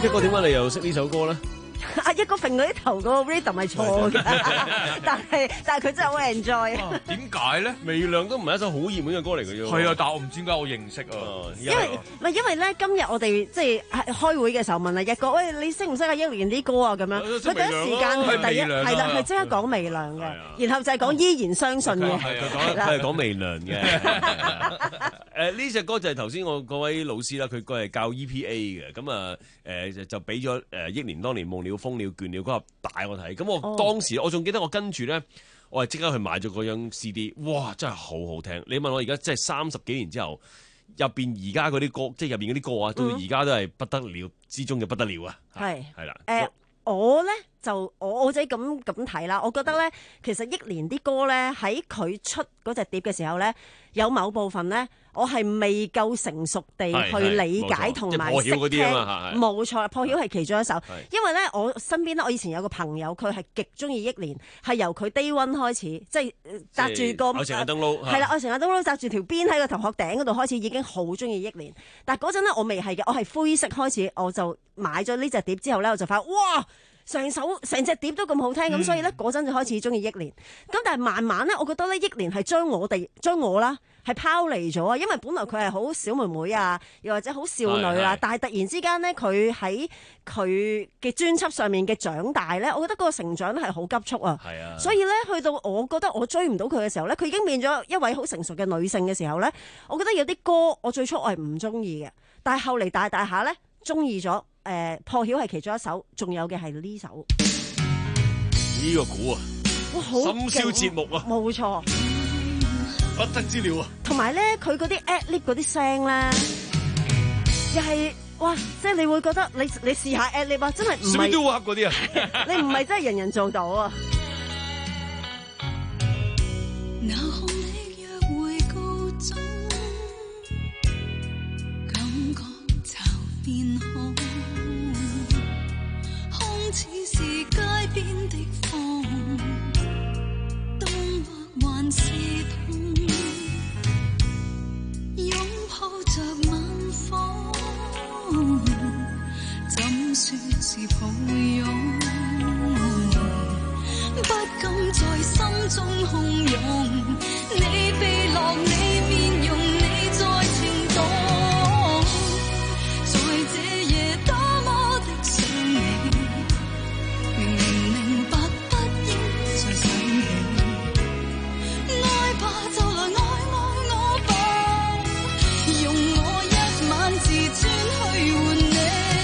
一哥點解你又識呢首歌咧？ 阿一哥揈嗰啲頭嗰個 rhythm 係錯嘅，但係但係佢真係好 enjoy。 點解咧？ 微亮都唔係一首好熱門嘅歌嚟嘅啫。 係啊，但係我唔知點解我認識啊。 因為唔係因為咧，今日我哋即係開會嘅時候問阿一哥，喂，你識唔識阿一年啲歌啊？咁樣，佢第一時間係第一係啦，係即刻講微亮嘅，然後就係講依然相信嘅。 係佢講係講微亮嘅。誒呢隻歌就係頭先我嗰位老師啦，佢佢係教 E P A 嘅，咁啊誒就俾咗誒憶年當年夢了瘋了倦了嗰盒帶我睇，咁我當時、哦、我仲記得我跟住咧，我係即刻去買咗嗰張 C D， 哇真係好好聽！你問我而家即係三十幾年之後，入邊而家嗰啲歌，即係入邊嗰啲歌啊，到而家都係不得了之中嘅不得了啊！係係啦，誒、呃、 我咧就我我自己咁咁睇啦，我覺得咧其實憶年啲歌咧喺佢出嗰隻碟嘅時候咧，有某部分咧。我係未夠成熟地去理解同埋識聽，冇錯，破曉係其中一首。因為咧，我身邊咧，我以前有個朋友，佢係極中意憶年，係由佢 day one 開始，即係紮住個愛情阿燈籠， 係啦，愛情阿燈籠紮住條辮喺個頭殼頂嗰度開始，已經好中意憶年。但係嗰陣咧，我未係嘅，我係灰色開始，我就買咗呢隻碟之後咧，我就發現哇！成首成隻碟都咁好聽，咁、嗯、所以咧嗰陣就開始中意憶年。咁但係慢慢咧，我覺得咧憶年係將我哋將我啦係拋離咗啊！因為本來佢係好小妹妹啊，又或者好少女啊，但係突然之間咧，佢喺佢嘅專輯上面嘅長大咧，我覺得個成長係好急速啊！係啊，所以咧去到我覺得我追唔到佢嘅時候咧，佢已經變咗一位好成熟嘅女性嘅時候咧，我覺得有啲歌我最初我係唔中意嘅，但係後嚟大大下咧中意咗。誒、呃，破曉係其中一首，仲有嘅係呢首。 呢個鼓啊， 哇，好深宵節目啊， 冇錯， 不得之了啊。同埋咧，佢嗰啲 ad lib 嗰啲聲咧，又係哇，即係你會覺得你你試下 ad lib 啊，真係唔係都嗰啲啊， 你唔係真係人人做到啊。 似是街邊的風，冬或還是痛，擁抱着晚風，怎說是抱擁，不敢在心中洶湧，你被落你面容，你在情動，在這夜多麼的想你。明明明白不應再想起，愛吧就來愛愛我吧，用我一晚自尊去換你，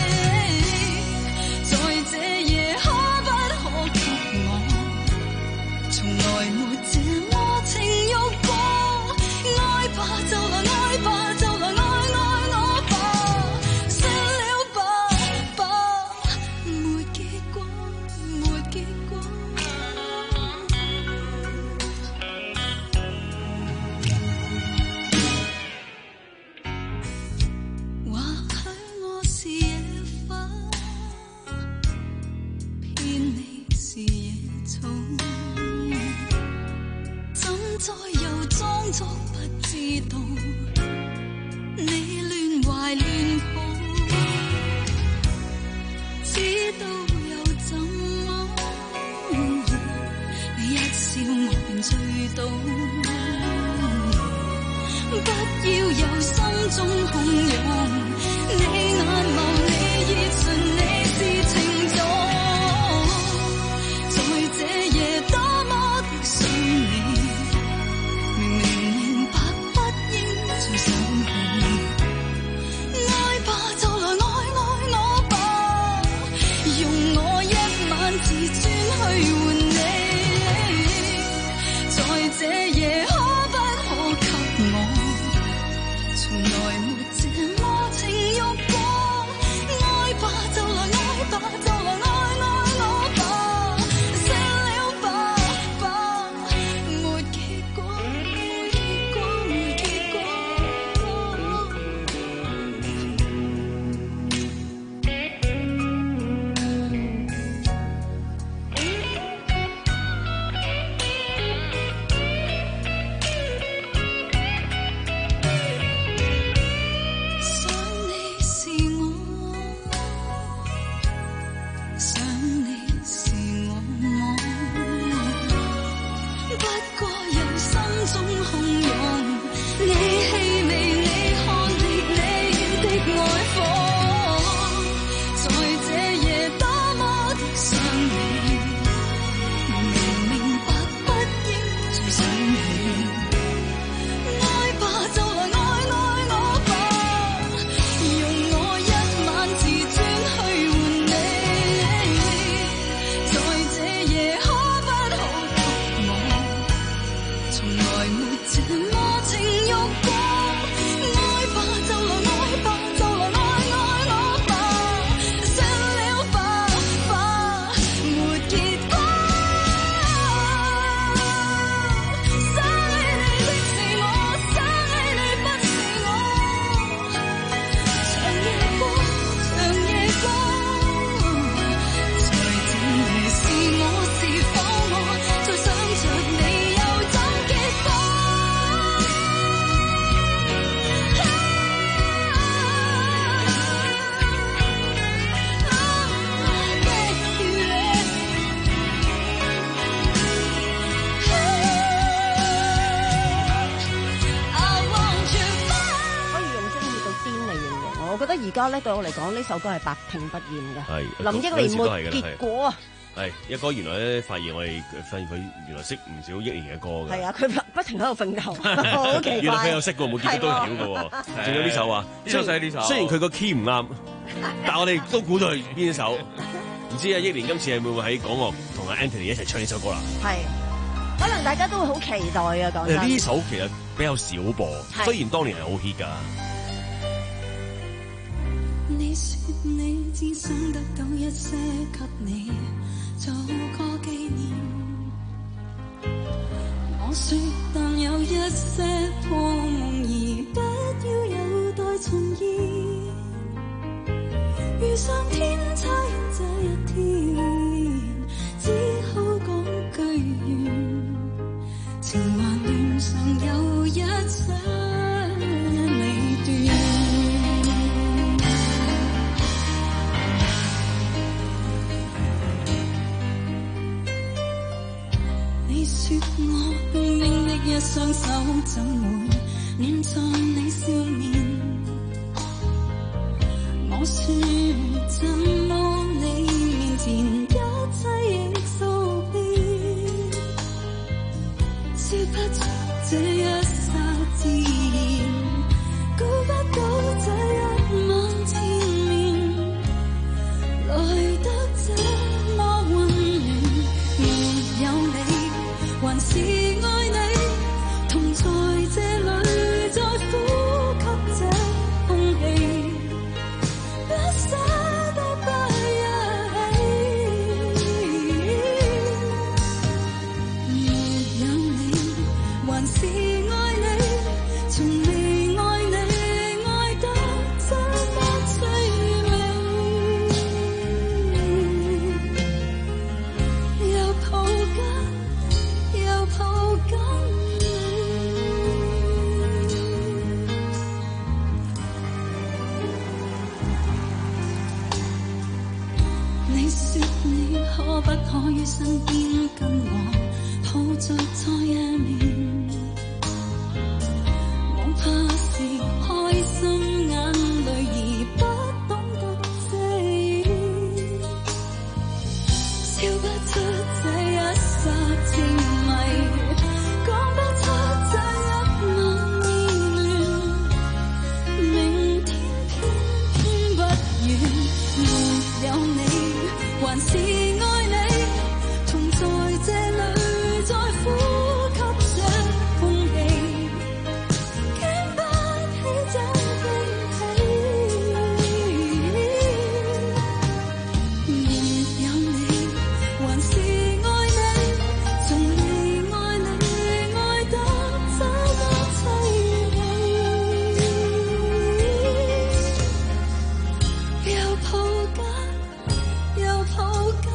在這夜可不可給我，從來沒這麼情慾過，愛吧就來愛吧就來愛愛我吧，算了吧吧，沒結果。再又裝作不知道，你亂懷亂抱，知道又怎麼？你一笑我便醉倒，不要由心中洶湧，你眼眸你熱唇你是情種，在這夜多麼的想你。愛吧就來愛愛我吧，用我一晚自尊去換你，在這夜可不可給我，從來沒這麼情慾過，愛吧就來愛吧就來愛愛我吧，死了吧吧，沒結果沒結果沒結果。 我覺得而家咧對我嚟講呢首歌係百聽不厭嘅。 係林憶蓮沒結果啊！ 係一哥原來咧發現我哋發現佢原來識唔少憶蓮嘅歌嘅。 係啊，佢不不停喺度奮鬥，好奇怪。 原來佢有識過，冇結果都曉嘅喎。仲有呢首啊， 呢首細呢首。 雖然佢個 key 唔啱，但係我哋都估到係邊一首。唔知啊，憶蓮今次係會唔會喺港樂同阿 Anthony 一齊唱呢首歌啦？ 係，可能大家都會好期待啊！講真， 呢首其實比較少播，雖然當年係好 hit 㗎。 你說你只想得到一些給你做個紀念，我說但有一些破夢而不要有待重現，遇上天差這一天，只好講句緣，情還亂常有一些離斷。你說我冰冰的一雙手怎會暖在你笑面？我說怎麼你面前一切亦數遍，說不出這一剎自然，估不到這一晚纏綿來得這麼溫暖，沒有你還是愛你，同在這裡再呼吸這空氣，不捨得不一起，沒有你還是愛你，從未愛你愛得這麼淒美，又抱緊又抱緊你，你說你可不可於身邊跟我抱着在夜眠，我怕是開心眼淚而不懂得遮掩，笑不出這一剎情迷，講不出這一晚意亂，明天偏偏不遠，沒有你還是愛你，同在這裡再呼吸這空氣，經不起這冰起，沒有你還是愛你，從未愛你愛得這麼淒美，又抱緊又抱緊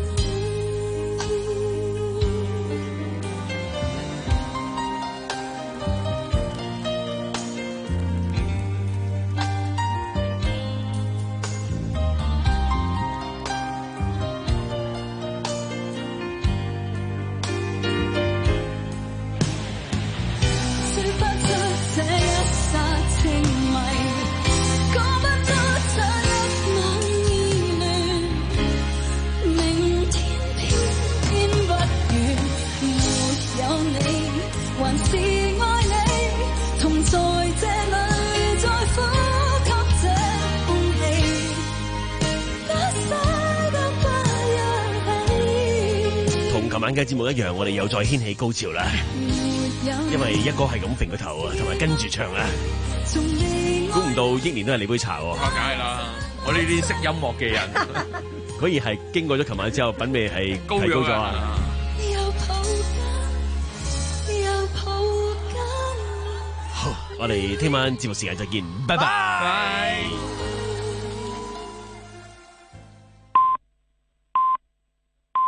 說不出這一剎情迷，講不出這一晚意亂，明天偏偏不遠，沒有你還是愛你，同在這裡再呼吸這空氣，不捨得不一起， 同琴晚嘅節目一樣，我哋又再掀起高潮啦。因為一哥係咁揈個頭啊，同埋跟住唱啊，估唔到憶蓮都係你杯茶喎。 梗係啦，我呢啲識音樂嘅人， 果然係經過咗琴晚之後，品味係高提高咗咗啊！ 又抱緊又抱緊。 好，我哋聽晚節目時間再見，拜拜。 拜。